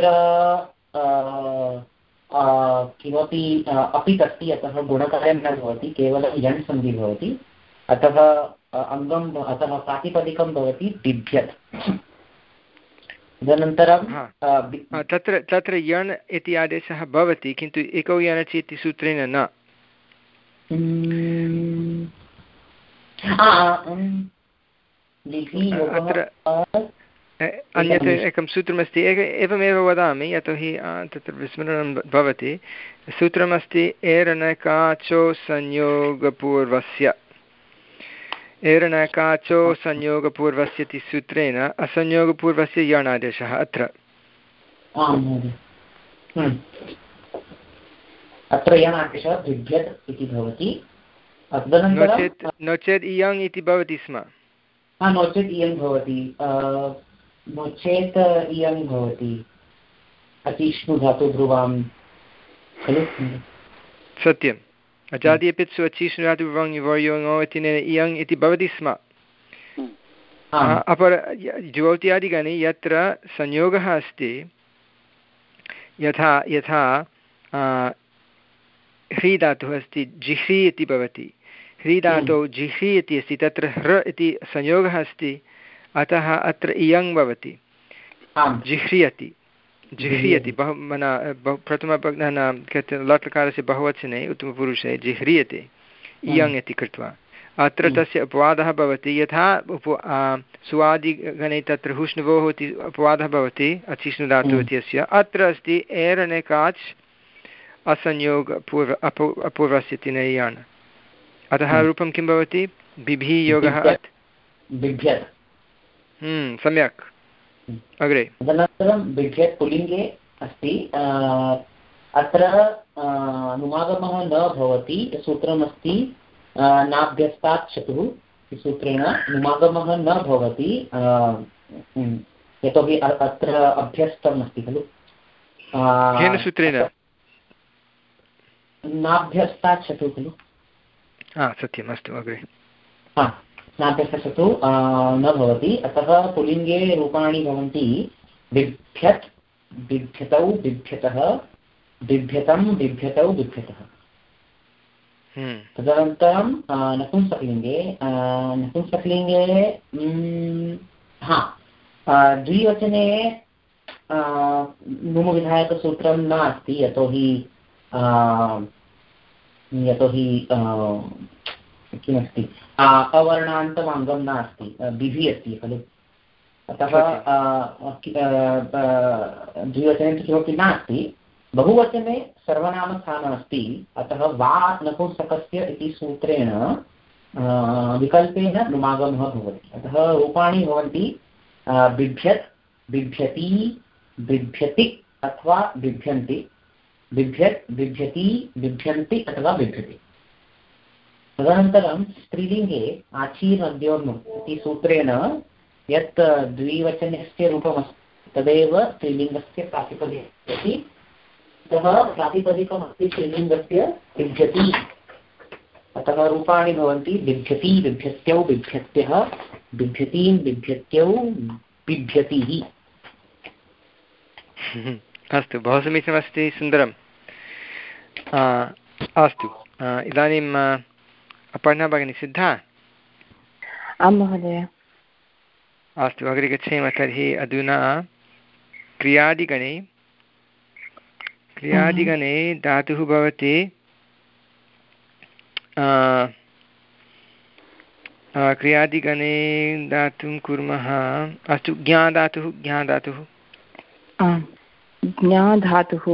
किमपि अपित् अस्ति अतः गुणकार्यं न भवति केवलं यण् सन्धि भवति अतः अङ्गम् अतः प्रातिपदिकं भवति बिभ्यत् तदनन्तरं तत्र तत्र यण् इति आदेशः भवति किन्तु एकौ यणचि इति सूत्रेण न अत्र अन्यत् एकं सूत्रमस्ति एक एवमेव वदामि यतोहि तत्र विस्मरणं भवति सूत्रमस्ति एरनकाचो संयोगपूर्वस्य एरनकाचो संयोगपूर्वस्य इति सूत्रेण असंयोगपूर्वस्य यणादेशः अत्र अत्र यणादेशः बिभ्यत् इति भवति नो चेत् नो चेत् इयङ् इति भवति स्म नो चेत् इयङ् भवति नो चेत् इयङ् भवति अतिष्णु धातु ध्रुवां खलु सत्यम् अजादि अपि सु अचिष्णु धातु ध्रुवं वर्योङो इत्यनेन इयङ् इति भवति स्म अपर ज्योत्यादिगणे यत्र संयोगः अस्ति यथा यथा ह्री धातुः अस्ति जिह्री इति भवति ह्री धातौ जिह्री इति अस्ति तत्र ह्र इति संयोगः अस्ति अतः अत्र इयङ् भवति जिह्रियति जिह्रियति बहु मना बहु प्रथम लट्लकारस्य बहुवचने उत्तमपुरुषे जिह्रियते इयङ् इति कृत्वा अत्र तस्य अपवादः भवति यथा उप सुवादिगणे तत्र हुष्णुवोः इति अपवादः भवति अचिष्णुधातुः इत्यस्य अत्र अस्ति एरनेकाच् असंयोगपूर्व अपू अपूर्वस्य इति नैयान् अतः रूपं किं भवति बिभि योगः अत् बिभ्यत् सम्यक् अग्रे तदनन्तरं बिभ्यत् पुल्लिङ्गे अस्ति अत्र नुमागमः न भवति सूत्रमस्ति नाभ्यस्तात् चतुः इति सूत्रेण नुमागमः न भवति यतोहि अत्र अभ्यस्तम् अस्ति खलु केन सूत्रेण नाभ्यस्तात् चतुः खलु हा सत्यम् अस्तु अग्रे हा नाभ्यस्तु न भवति अतः पुल्लिङ्गे रूपाणि भवन्ति बिभ्यत् बिभ्यतौ बिभ्यतः बिभ्यतं बिभ्यतौ बिभ्यतः तदनन्तरं नपुंसकलिङ्गे नपुंसकलिङ्गे हा द्विवचने नुमविधायकसूत्रं नास्ति यतोहि यतोहि किमस्ति अवर्णान्तमङ्गं नास्ति बिभि अस्ति खलु अतः द्विवचने तु किमपि नास्ति बहुवचने सर्वनामस्थानमस्ति अतः वा नपुंसकस्य इति सूत्रेण विकल्पेन नुमागमः भवति अतः रूपाणि भवन्ति बिभ्यत् बिभ्यति बिभ्यति अथवा बिभ्यन्ति बिभ्यत् बिभ्यति बिभ्यन्ति अथवा बिभ्यति तदनन्तरं स्त्रीलिङ्गे आचीर्नद्योर्नुम् इति सूत्रेण यत् द्विवचनस्य रूपमस्ति तदेव स्त्रीलिङ्गस्य प्रातिपदिकम् अस्ति अतः प्रातिपदिकमस्ति स्त्रीलिङ्गस्य बिभ्यति अतः रूपाणि भवन्ति बिभ्यति, बिभ्यत्यौ, बिभ्यत्यः, बिभ्यतीं, बिभ्यत्यौ, बिभ्यतिः। अस्तु, बहु समीचीनमस्ति, सुन्दरम्। अस्तु, इदानीम् अपर्णा भगिनी सिद्धा? आं महोदय। अस्तु, अग्रे गच्छेम। तर्हि अधुना क्रियादिगणे क्रियादिगणे धातुः भवति क्रियादिगणे दातुं कुर्मः। अस्तु, ज्ञाधातुः ज्ञाधातुः ज्ञाधातुः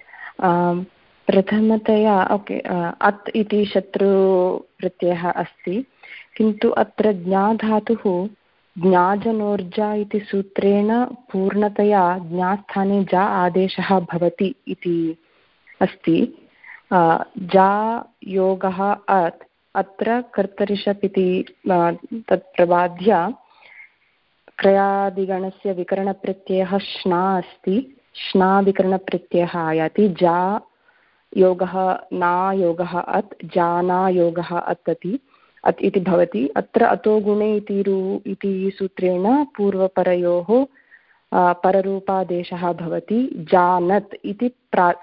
प्रथमतया ओके अत् इति शत्रुप्रत्ययः अस्ति, किन्तु अत्र ज्ञाधातुः ज्ञाजनोर्जा इति सूत्रेण पूर्णतया ज्ञास्थाने जा आदेशः भवति इति अस्ति। जा योगः अत्, अत्र कर्तरिषप् इति तत् प्रबाध्य क्रियादिगणस्य विकरणप्रत्ययः श्ना अस्ति, श्ना विकरणप्रत्ययः आयाति। जा योगः ना योगः अत्, जाना योगः अत् इति अत् इति भवति। अत्र अतो गुणे इति रु इति सूत्रेण पूर्वपरयोः पररूपादेशः भवति। जानत् इति प्रा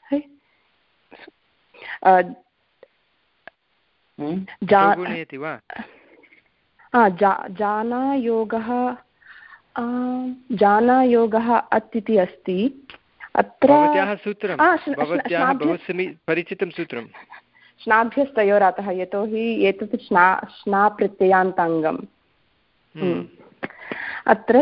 जाना योगः जाना योगः अत् इति अस्ति। अत्र परिचितं सूत्रं श्नाभ्यस्तयोरातः, यतोहि एतत् श्ना श्ना प्रत्ययान्ताङ्गम्। अत्र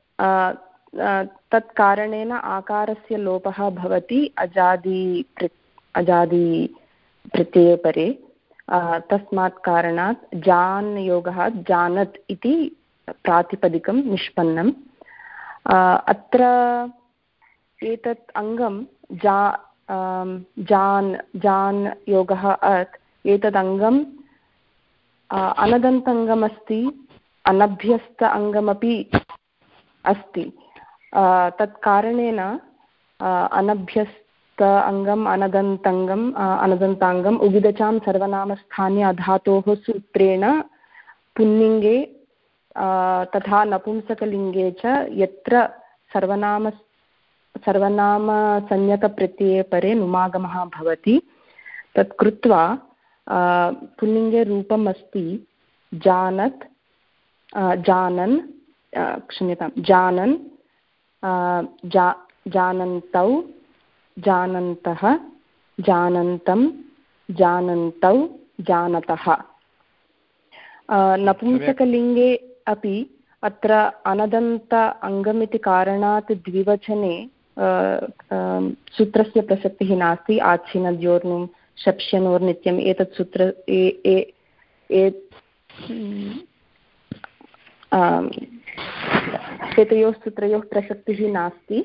तत् कारणेन आकारस्य लोपः भवति अजादि अजादि प्रत्यये परे। तस्मात् कारणात् जान् योगः जानत् इति प्रातिपदिकं निष्पन्नम्। अत्र एतत् अङ्गं जा जान् जान् योगः अत्, एतद् अङ्गम् अनदन्तङ्गमस्ति, अनभ्यस्त अङ्गमपि अस्ति। तत् कारणेन अनभ्यस्त अङ्गम् अनदन्तङ्गम् अनदन्ताङ्गम् उगिदचां सर्वनामस्थाने अधातोः सूत्रेण पुल्लिङ्गे तथा नपुंसकलिङ्गे च यत्र सर्वनाम सर्वनामसंज्ञकप्रत्यये परे नुमागमः भवति, तत् कृत्वा पुल्लिङ्गे रूपम् अस्ति जानत् जानन् क्षम्यतां जानन् जा जानन्तौ जानन्तः जानन्तं जानन्तौ जानतः। नपुंसकलिङ्गे अपि अत्र अनदन्त अङ्गमिति कारणात् द्विवचने सूत्रस्य प्रसक्तिः नास्ति। आच्छिनद्योर्नुं शप्ष्यनोर्नित्यम् एतत् सूत्र एतयोः सूत्रयोः प्रसक्तिः नास्ति।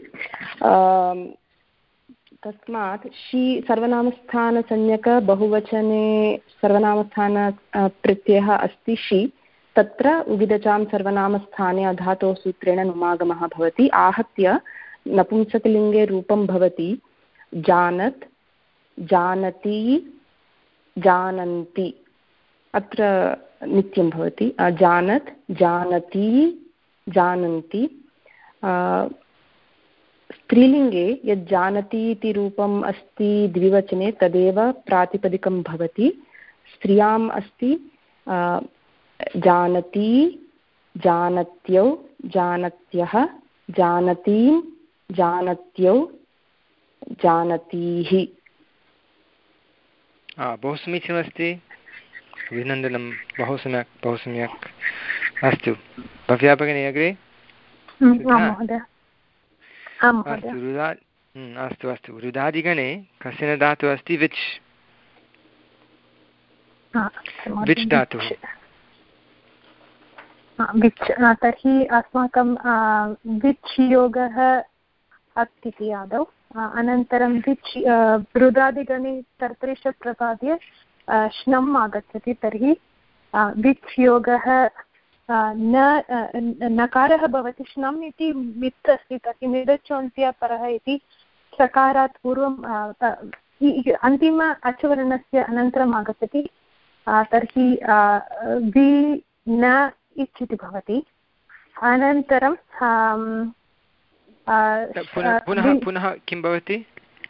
तस्मात् शी सर्वनामस्थानसंज्ञक बहुवचने सर्वनामस्थान प्रत्ययः अस्ति शी, तत्र उगिदचां सर्वनामस्थाने अधातोः सूत्रेण नुमागमः भवति। आहत्य नपुंसकलिङ्गे रूपं भवति जानत् जानति जानन्ति, अत्र नित्यं भवति जानत् जानति जानन्ति। स्त्रीलिङ्गे यत् जानति इति रूपम् अस्ति द्विवचने, तदेव प्रातिपदिकं भवति। स्त्रियाम् अस्ति जानति जानत्यौ जानत्यः जानतीं जानत्यौ जानतीः। बहु समीचीनमस्ति, अभिनन्दनं, बहु सम्यक् बहु सम्यक्। अस्तु, भव्या भगिनी अग्रे। अस्तु अस्तु, रुदादिगणे कश्चन धातुः अस्ति विच् विच् धातुः। विच् तर्हि अस्माकं विच् योगः अत् इति आदौ, अनन्तरं विच् रुदादिगणे कर्तरिषप् प्रपाद्य श्नम् आगच्छति। तर्हि विच् योगः न नकारः भवति, श्नम् इति मित् अस्ति, तर्हि निरचोन्त्य परः इति सकारात् पूर्वं अन्तिम अचवर्णस्य अनन्तरम् आगच्छति तर्हि वि न इच् इति भवति। अनन्तरं पुनः पुनः किं भवति?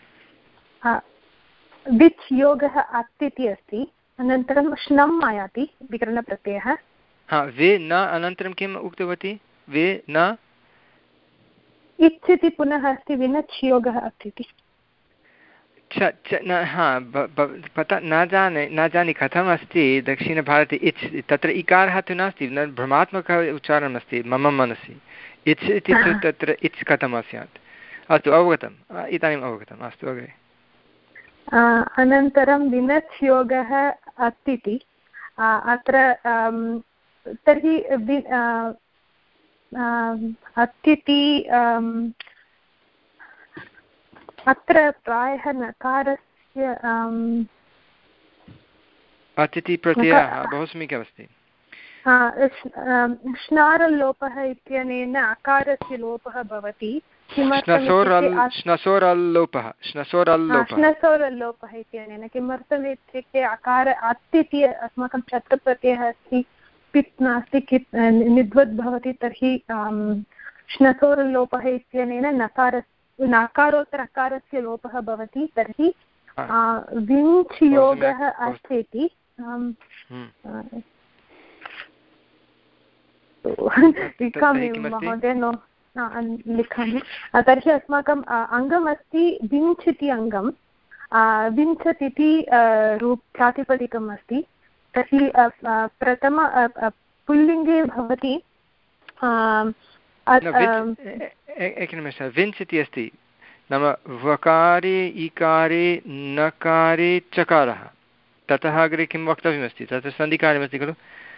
विच् योगः अत् इति अस्ति, अनन्तरं श्नम् आयाति विकरणप्रत्ययः। हा वे न अनन्तरं किम् उक्तवती? वे न इच् इति पुनः अस्ति, विनच् योगः अत् इति। च च न हा पता न जाने न जाने कथम् अस्ति दक्षिणभारते इच् तत्र इकारः तु नास्ति, न भ्रमात्मकः उच्चारणम् अस्ति मम मनसि। इच् इति तु तत्र इच् कथं स्यात्? अस्तु अवगतम्, इदानीम् अवगतम्। अस्तु अग्रे। अनन्तरं विनच् योगः अत् इति अत्र तर्हि अत् इति अत्र प्रायः नकारस्य अतिथि प्रत्ययः बहु समीचीनमस्ति। श्नारल्लोपः इत्यनेन अकारस्य लोपः भवति। श्नसोरल्लोपः श्नसोरल्लोपः इत्यनेन किमर्थम् इत्युक्ते अकार अत् इति अस्माकं छत्रप्रत्ययः अस्ति, पित् नास्ति, कित् निद्वद् भवति, तर्हि श्नसोरल्लोपः इत्यनेन नकारस्य नकारोत्तर अकारस्य लोपः भवति। तर्हि विञ्च् योगः अस्ति इति लिखामि महोदय, नो लिखामि। तर्हि अस्माकम् अङ्गमस्ति विञ्च् इति अङ्गं, विंशत् इति रूप प्रातिपदिकम् अस्ति। तर्हि प्रथम पुल्लिङ्गे भवति एकनिमेषः, विंस् इति अस्ति नाम वकारे इकारे नकारे चकारः, ततः अग्रे किं वक्तव्यमस्ति? तत्र सन्धिकार्यमस्ति खलु?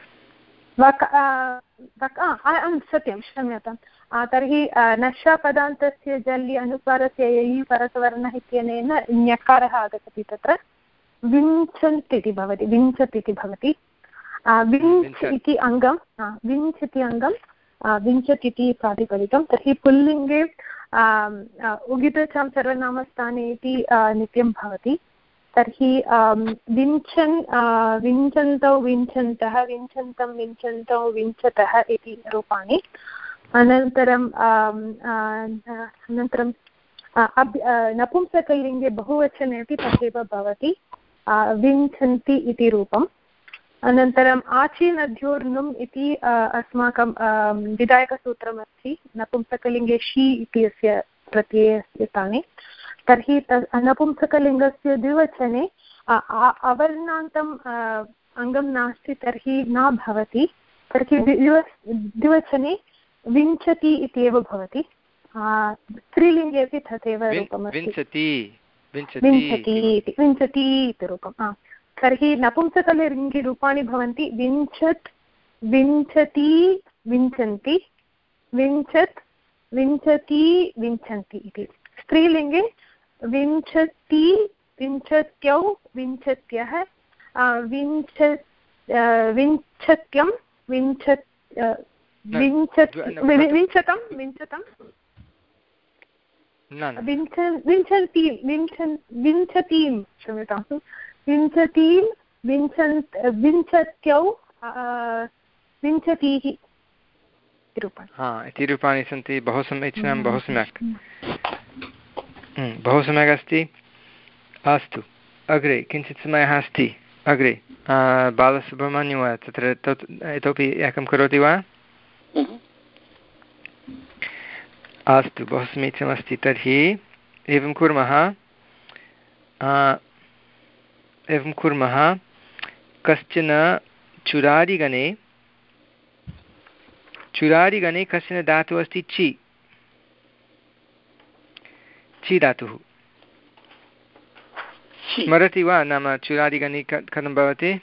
सत्यं, क्षम्यतां। तर्हि नष्यपदान्तस्य जल्ि अनुस्वारस्य ययि परसवर्णः इत्यनेन ञकारः आगच्छति, तत्र विंशत् इति भवति, विंशत् इति भवति। विंश् इति अङ्गं विंश् इति अङ्गं विंशत् इति प्रातिपदिकं। तर्हि पुल्लिङ्गे उगितचां सर्वनामस्थाने इति नित्यं भवति। तर्हि विंशन् विंशन्तौ विंशन्तः विंशन्तं विंशन्तौ विंशतः इति रूपाणि। अनन्तरं अनन्तरं नपुंसकलिङ्गे बहुवचने अपि तथैव भवति, विंशन्ति इति रूपम्। अनन्तरम् आचीनद्योर्नुम् इति अस्माकं विधायकसूत्रमस्ति, नपुंसकलिङ्गे शी इति अस्य प्रत्ययस्य स्थाने। तर्हि तत् नपुंसकलिङ्गस्य द्विवचने अवर्णान्तम् अङ्गं नास्ति, तर्हि न भवति। तर्हि द्विवचने विंशति इत्येव भवति। स्त्रीलिङ्गे अपि तथैव रूपमस्ति, विंशति विंशति इति रूपम्। तर्हि नपुंसकलिङ्गे रूपाणि भवन्ति विंशत् विंशति विंशन्ति विंशत् विंशति विंशन्ति इति। स्त्रीलिङ्गे विंशति विंशत्यौ विंशत्यः विंशत् विंशत्यं विंशत् विंशत् विंशतं विंशतं विंशति विंशन् विंशतिं क्षम्यतां विंशतिं विंशन् विंशत्यौ विंशतिः रूपाणि। हा इति रूपाणि सन्ति। बहु समीचीनं, बहु सम्यक्, बहु सम्यक् अस्ति। अस्तु अग्रे किञ्चित् समयः अस्ति। अग्रे बालसुब्रह्मण्यं वा तत्र इतोपि एकं करोति वा? अस्तु बहु समीचीनमस्ति। तर्हि एवं कुर्मः एवं कुर्मः कश्चन चुरादिगणे चुरादिगणे कश्चन धातुः अस्ति चि चि धातुः स्मरति वा? नाम चुरादिगणे कथं भवति?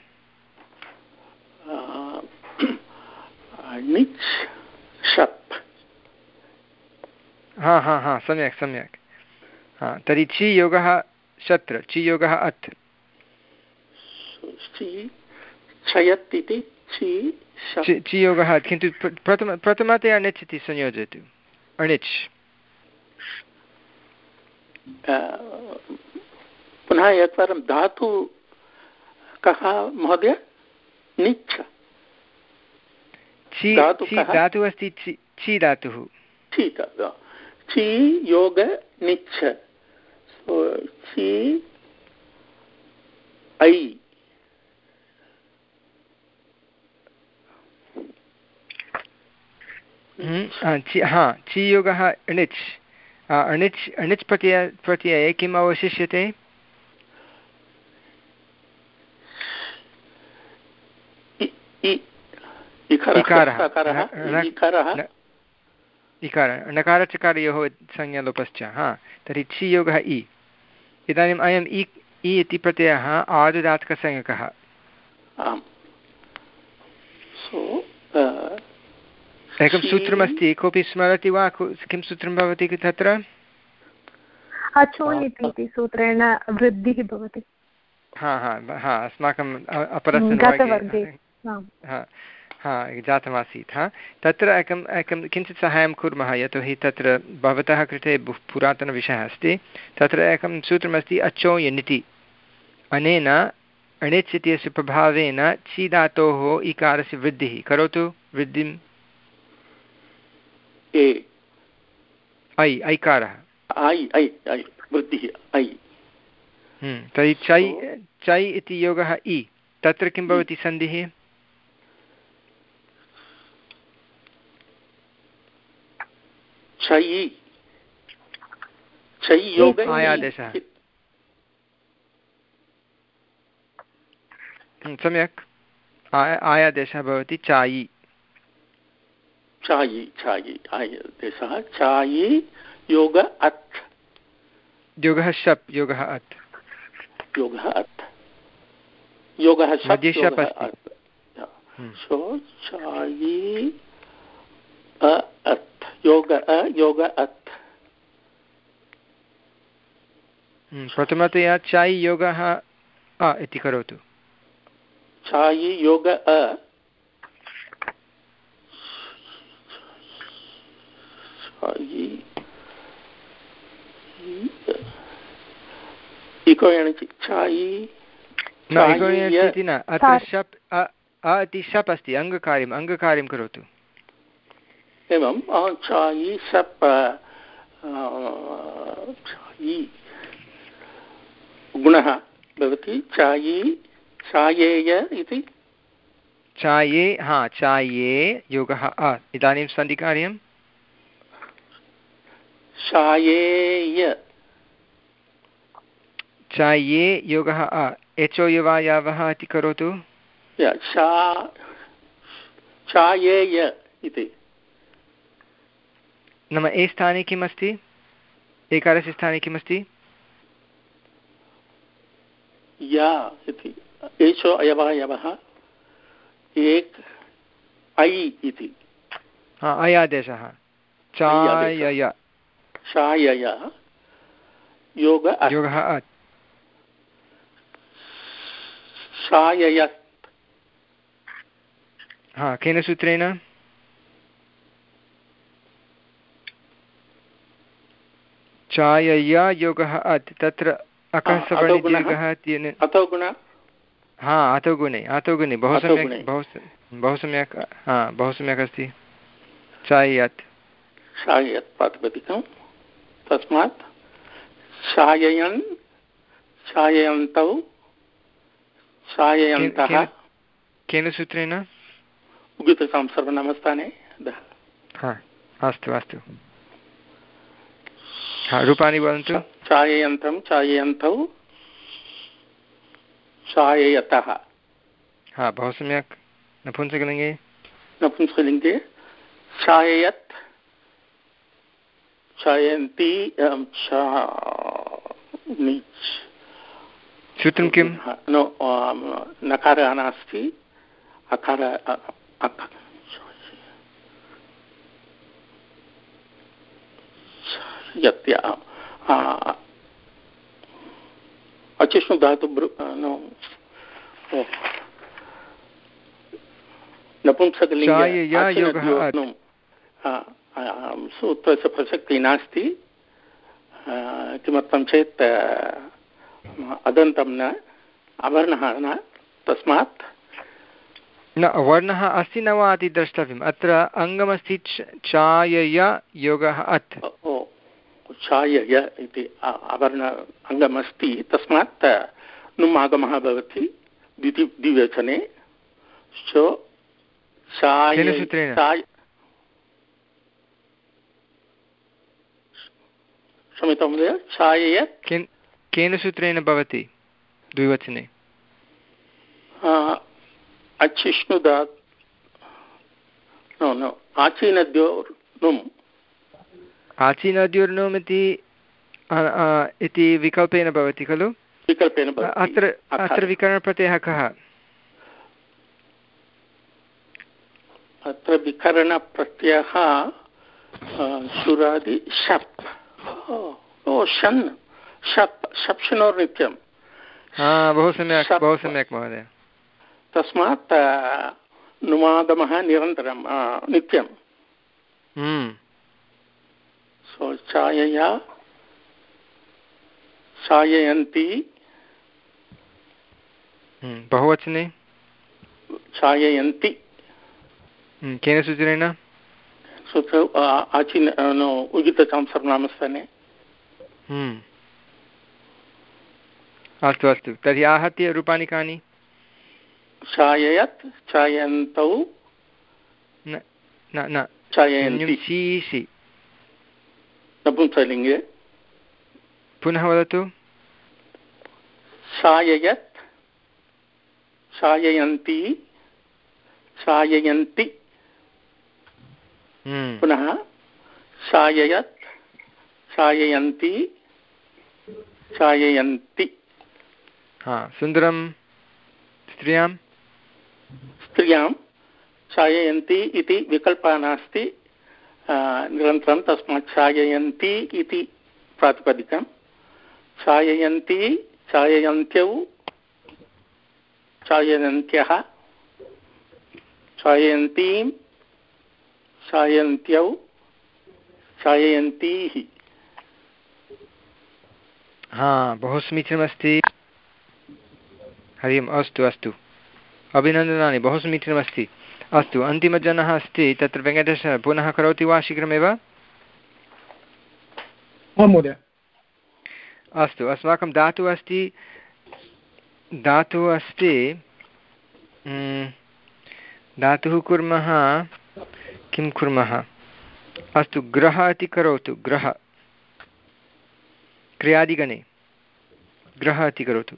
हा हा हा सम्यक् सम्यक्। हा तर्हि चि योगः शत्र, चि योगः अत्, चि योगः अत्, किन्तु प्रथम प्रथमतया अणिच् इति संयोजयतु। अणिच् पुनः एकवारं धातु कः महोदय? निच्छ धातुः अस्ति, छि धातुः, छि योग निच्छ, छि ऐ हा छि योगः अणिच्, अणिच् अणिच् प्रत्यय प्रत्यये किम् अवशिष्यते? इकारः, नकारचकारयोः संज्ञालोपश्च। हा तर्हि छि योगः इ। इदानीम् अयम् इ इ इति प्रत्ययः आर्धधातुकसंज्ञकः। एकं सूत्रमस्ति, कोऽपि स्मरति वा किं सूत्रं भवति तत्र? अचोन् इति सूत्रेण वृद्धिः भवति। हा हा हा अस्माकं अपरस्मिन् हा हा जातमासीत्। हा तत्र एकम् एकं किञ्चित् सहायं कुर्मः, यतोहि तत्र भवतः कृते बहु पुरातनविषयः अस्ति। तत्र एकं सूत्रमस्ति अचो यनिति। अनेन अणिच् इत्यस्य प्रभावेन छि धातोः इकारस्य वृद्धिः करोतु। वृद्धिम् ऐ ऐकारः तर्हि चै चै इति योगः इ। तत्र किं भवति सन्धिः? आयादेशः। सम्यक्, आयादेशः भवति चायि। चायि चायि आयादेशः चायि योग अत्, योगः शप् योगः अत्, योगः अत्, योगः शप् योगः अत्। सो चायि अत् योग अ योग अत्। प्रथमतया चायि योगः अ इति करोतु। चायि योग अ इति न, अत्र शप् अ इति शप् अस्ति, अङ्गकार्यम् अङ्गकार्यं करोतु। एवं चायि शप् गुणः भवति चायि चायेय इति। चाये हा चाये योगः अ। इदानीं सन्धिकार्यं चायेय चाये योगः अ। एचो यवायावः इति करोतु। चायेय इति नाम ए स्थाने किम् अस्ति? एकारस्य स्थाने किम् अस्ति? या इति। एषो अयवायवः एक ऐ इति। हा अयादेशः चायय चायय योग योगः अत् चाययत्। हा केन सूत्रेण? चायय योगः अत्। तत्र अकः सवर्णदीर्घः तेन अतो गुण। हा अतो गुणे अतो गुणे बहु सम्यक् बहु बहु सम्यक् हा बहु सम्यक् अस्ति। चाययत् चाययत् प्रातिपदिकं। तस्मात् चाययन् चाययन्तौ चाययन्तः केन सूत्रेण? उगितसां सर्वनामस्थाने। हा अस्तु अस्तु, हा रूपाणि वदन्तु। चाययन्तं चाययन्तौ चाययतः। हा बहु सम्यक्। नपुंसकलिङ्गे? नपुंसकलिङ्गे चाययत् चायन्ति। सूत्रं किं? नो नकारः नास्ति, अकार यत्या अचिष्णु धातु नो नपुंसकलिङ्गे सूत्रस्य प्रसक्तिः नास्ति। किमर्थं चेत् अदन्तं न, अवर्णः न, तस्मात् न वर्णः अस्ति न वा इति द्रष्टव्यम्। अत्र अङ्गमस्ति चायय योगः अत्। चायय इति आवर्ण अङ्गमस्ति, तस्मात् नुमागमः भवति द्विति द्विवचने। सो क्षम्यतां महोदय, चाययत् केन सूत्रेण भवति द्विवचने? अचिष्णुदात् नो नो आचीनद्योर्नुम् आचीनद्योर्नुम् इति इति विकल्पेन भवति खलु? विकल्पेन अत्र अत्र विकरणप्रत्ययः कः? अत्र विकरणप्रत्ययः शुरादि शप् ओ शन् शप् शप्शनोर्नित्यं। बहु सम्यक् बहु सम्यक् महोदय। तस्मात् नुमागमः निरन्तरं नित्यं। सो चायया चाययन्ति बहुवचने चाययन्ति केन सूत्रेण? सूत्र आचीन उदितचां सर्वनामस्थाने। अस्तु अस्तु, तर्हि आहत्य रूपाणि कानि? चाययत् चायन्तौ न न चाययन्ति शीशि नपुंसकलिङ्गे। पुनः वदतु। चाययत् चाययन्ति चाययन्ति पुनः चाययत् चाययन्ति चाययन्ति। हा, सुन्दरं। स्त्रियां स्त्रियां चाययन्ति इति विकल्पः नास्ति निरन्तरं, तस्मात् चाययन्ति इति प्रातिपदिकं। चाययन्ति चाययन्त्यौ चाययन्त्यः चाययन्तीं चायन्त्यौ चाययन्तीः। हा, बहु समीचीनमस्ति। हरि ओम्। अस्तु अस्तु, अभिनन्दनानि, बहु समीचीनमस्ति। अस्तु, अन्तिमजनः अस्ति तत्र वेङ्कटेशः, पुनः करोति वा शीघ्रमेव? महोदय। अस्तु, अस्माकं धातुः अस्ति धातुः अस्ति धातुः कुर्मः, किं कुर्मः? अस्तु, ग्रह इति करोतु। ग्रह क्रियादिगणे ग्रह इति करोतु।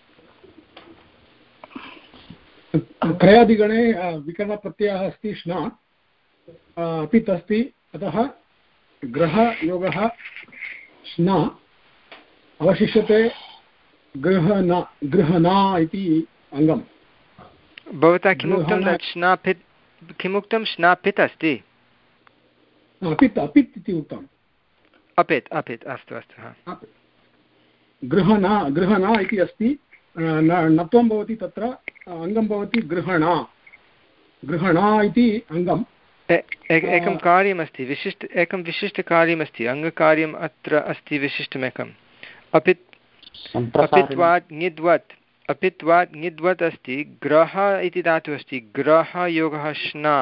क्रयादिगणे विकरणप्रत्ययः अस्ति श्ना, अपित् अस्ति, अतः ग्रहयोगः श्ना अवशिष्यते गृहना गृहना इति अङ्गम्। भवता किमुक्तं? श्नापित् किमुक्तं? श्नापित् अस्ति। अपित् अपित् इति उक्तम्। अपित् अपित् अस्तु अस्तु। गृहना गृहना इति अस्ति, नत्वं भवति, तत्र अङ्गं भवति गृहणा। गृहणा इति अङ्गम्। एकं कार्यमस्ति, विशिष्ट एकं विशिष्टकार्यमस्ति, अङ्गकार्यम् अत्र अस्ति विशिष्टमेकम्। अपित् अपित्वात् ङिद्वत् अपित्वात् ङिद्वत् अस्ति। ग्रह इति धातुः अस्ति, ग्रहयोगः श्ना।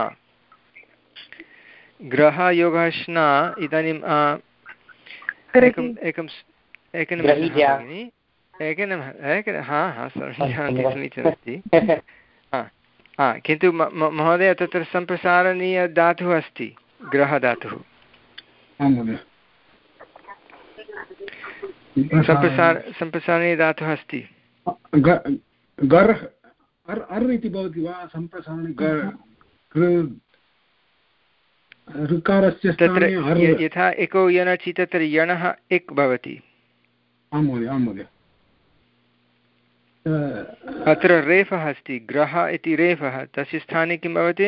ग्रहयोगः श्ना। इदानीम् एकम् एकम् एकनिमिषः एकनिमिषः एक हा हा समीचीनमस्ति। हा, किन्तु महोदय तत्र सम्प्रसारणीयधातुः अस्ति, गृहधातुः। सम्प्रसार सम्प्रसारणीयधातुः अस्ति। गर् अर् इति भवति वा सम्प्रसारणे? तत्र यथा एको यणचि तत्र यणः इक् भवति। आं महोदय, आं महोदय। अत्र रेफः अस्ति, ग्रह इति रेफः, तस्य स्थाने किं भवति?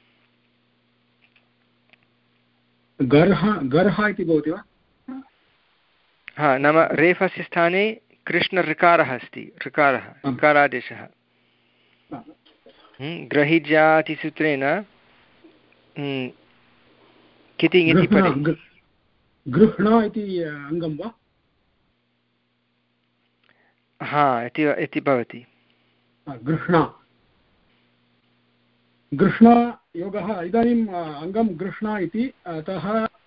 गर्ह गर्ह इति भवति वा? हा, नाम रेफस्य स्थाने कृष्णऋकारः अस्ति, ऋकारः, ऋकारादेशः। ग्रहिजातिसूत्रेण किति इति परे गृह्ण इति अङ्गं वा? हा इति इति भवति। गृह्ण गृह्णयोगः इदानीम् अङ्गं गृह्ण इति अतः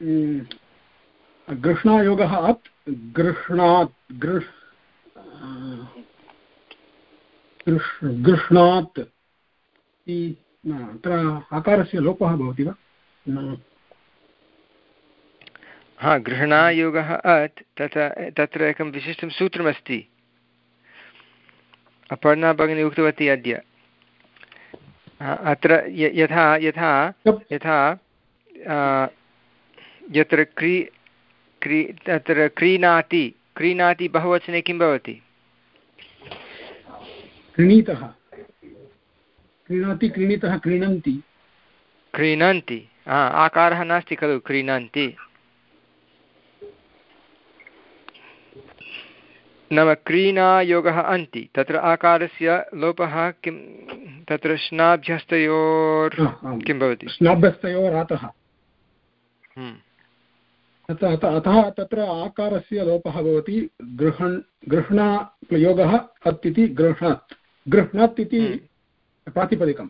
गृह्णयोगः अत् गृह्णात् गृह् गृह्णात् अत्र आकारस्य लोपः भवति वा हा गृह्णायोगः अत् तथा तत्र एकं विशिष्टं सूत्रमस्ति अपर्णा भगिनी उक्तवती अद्य अत्र यथा यथा यथा यत्र क्री क्री तत्र क्रीणाति क्रीणाति बहुवचने किं भवति क्रीणीतः क्रीणाति क्रीणीतः क्रीणन्ति क्रीणन्ति आकारः नास्ति खलु क्रीणन्ति नाम क्रीणायोगः अन्ति तत्र आकारस्य लोपः किं तत्र श्नाभ्यस्तयोर् किं भवति श्नाभ्यस्तयोरातः अतः तत्र आकारस्य लोपः भवति गृहण् गृह्णयोगः अत् इति गृह्णात् गृह्णात् इति प्रातिपदिकम्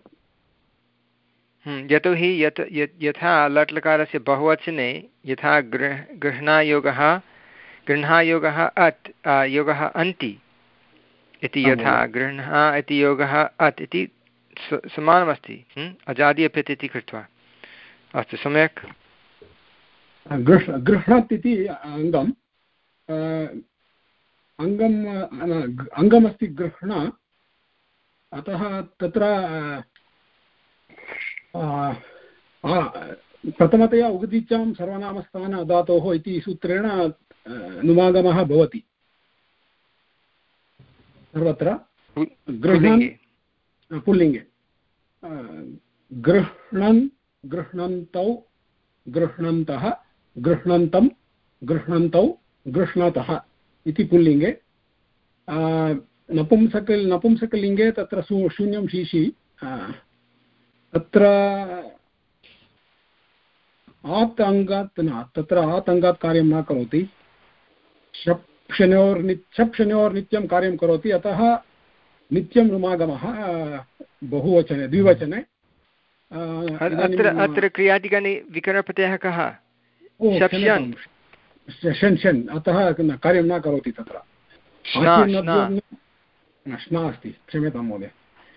यतोहि यत् यथा लट्लकारस्य बहुवचने यथा गृह् गृह्णायोगः गृह्णायोगः अत् योगः अन्ति इति यथा गृह्णा इति योगः अत् इति समानमस्ति अजादि अप्यत् इति कृत्वा अस्तु सम्यक् गृह् गृह्णात् इति अङ्गम् अङ्गम् अङ्गमस्ति गृह्ण अतः तत्र प्रथमतया उगदीचां सर्वनामस्थानधातोः इति सूत्रेण नुमागमः भवति सर्वत्र गृह्णन् पुल्लिङ्गे गृह्णन् गृह्णन्तौ गृह्णन्तः गृह्णन्तं गृह्णन्तौ गृह्णतः इति पुल्लिङ्गे नपुंसकल् नपुंसकलिङ्गे तत्र सु शून्यं शीशि तत्र आत् अङ्गात् न तत्र आत् अङ्गात् कार्यं न करोति शप् शनयोर्नि शप् शनयोर्नित्यं कार्यं करोति अतः नित्यं नुमागमः बहुवचने द्विवचने अत्र अत्र क्रियादिगणे विकरणप्रत्ययः कः शन् शन् अतः कार्यं न करोति तत्र श्ना अस्ति क्षम्यतां महोदय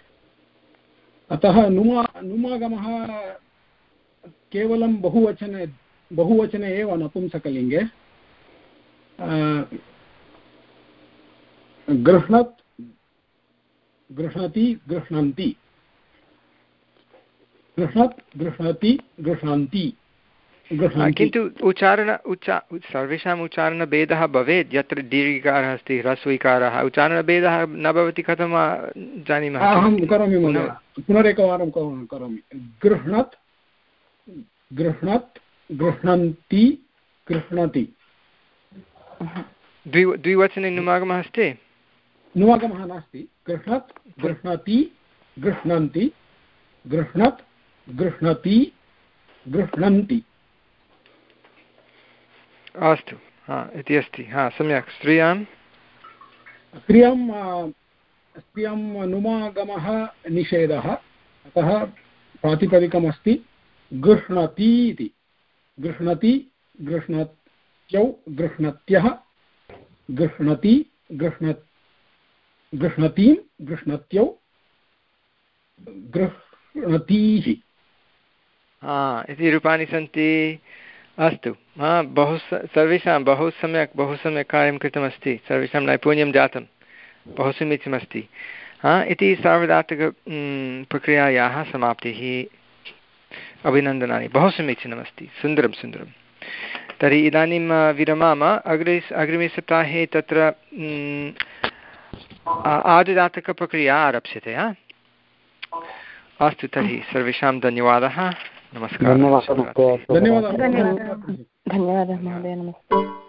अतः नुमा नुमागमः केवलं बहुवचने बहुवचने एव नपुंसकलिङ्गे गृह्णत् गृह्णति गृह्णन्ति गृह्णत् गृह्णति गृह्णन्ति किन्तु उच्चारण उच्चा सर्वेषाम् उच्चारणभेदः भवेत् यत्र दीर्घिकारः अस्ति ह्रस्वइकारः उच्चारणभेदः न भवति कथं जानीमः अहं करोमि महोदय पुनरेकवारं करोमि गृह्णत् गृह्णत् गृह्णन्ति गृह्णति द्वि द्विवचने नुमागमः अस्ति नुमागमः नास्ति गृह्णत् गृह्णति गृह्णन्ति गृह्णत् गृह्णति गृह्णन्ति अस्तु हा इति अस्ति हा सम्यक् स्त्रियां स्त्रियां स्त्रियां नुमागमः निषेधः अतः प्रातिपदिकमस्ति गृह्णति इति गृह्णति गृह्णत्यौ गृह्णत्यः गृह्णति गृह्ण गृह्णतीं गृह्णत्यौ गृह्णतीः हा इति रूपाणि सन्ति अस्तु हा बहु सर्वेषां बहु सम्यक् बहु सम्यक् कार्यं कृतमस्ति सर्वेषां नैपुण्यं जातं बहु समीचीनमस्ति हा इति सार्वधातुक प्रक्रियायाः समाप्तिः अभिनन्दनानि बहु समीचीनमस्ति सुन्दरं सुन्दरं तर्हि इदानीं विरमाम अग्रे अग्रिमे सप्ताहे तत्र आर्धधातुकप्रक्रिया आरप्स्यते हा अस्तु तर्हि सर्वेषां धन्यवादः नमस्कारः धन्यवादः धन्यवादः महोदय नमस्ते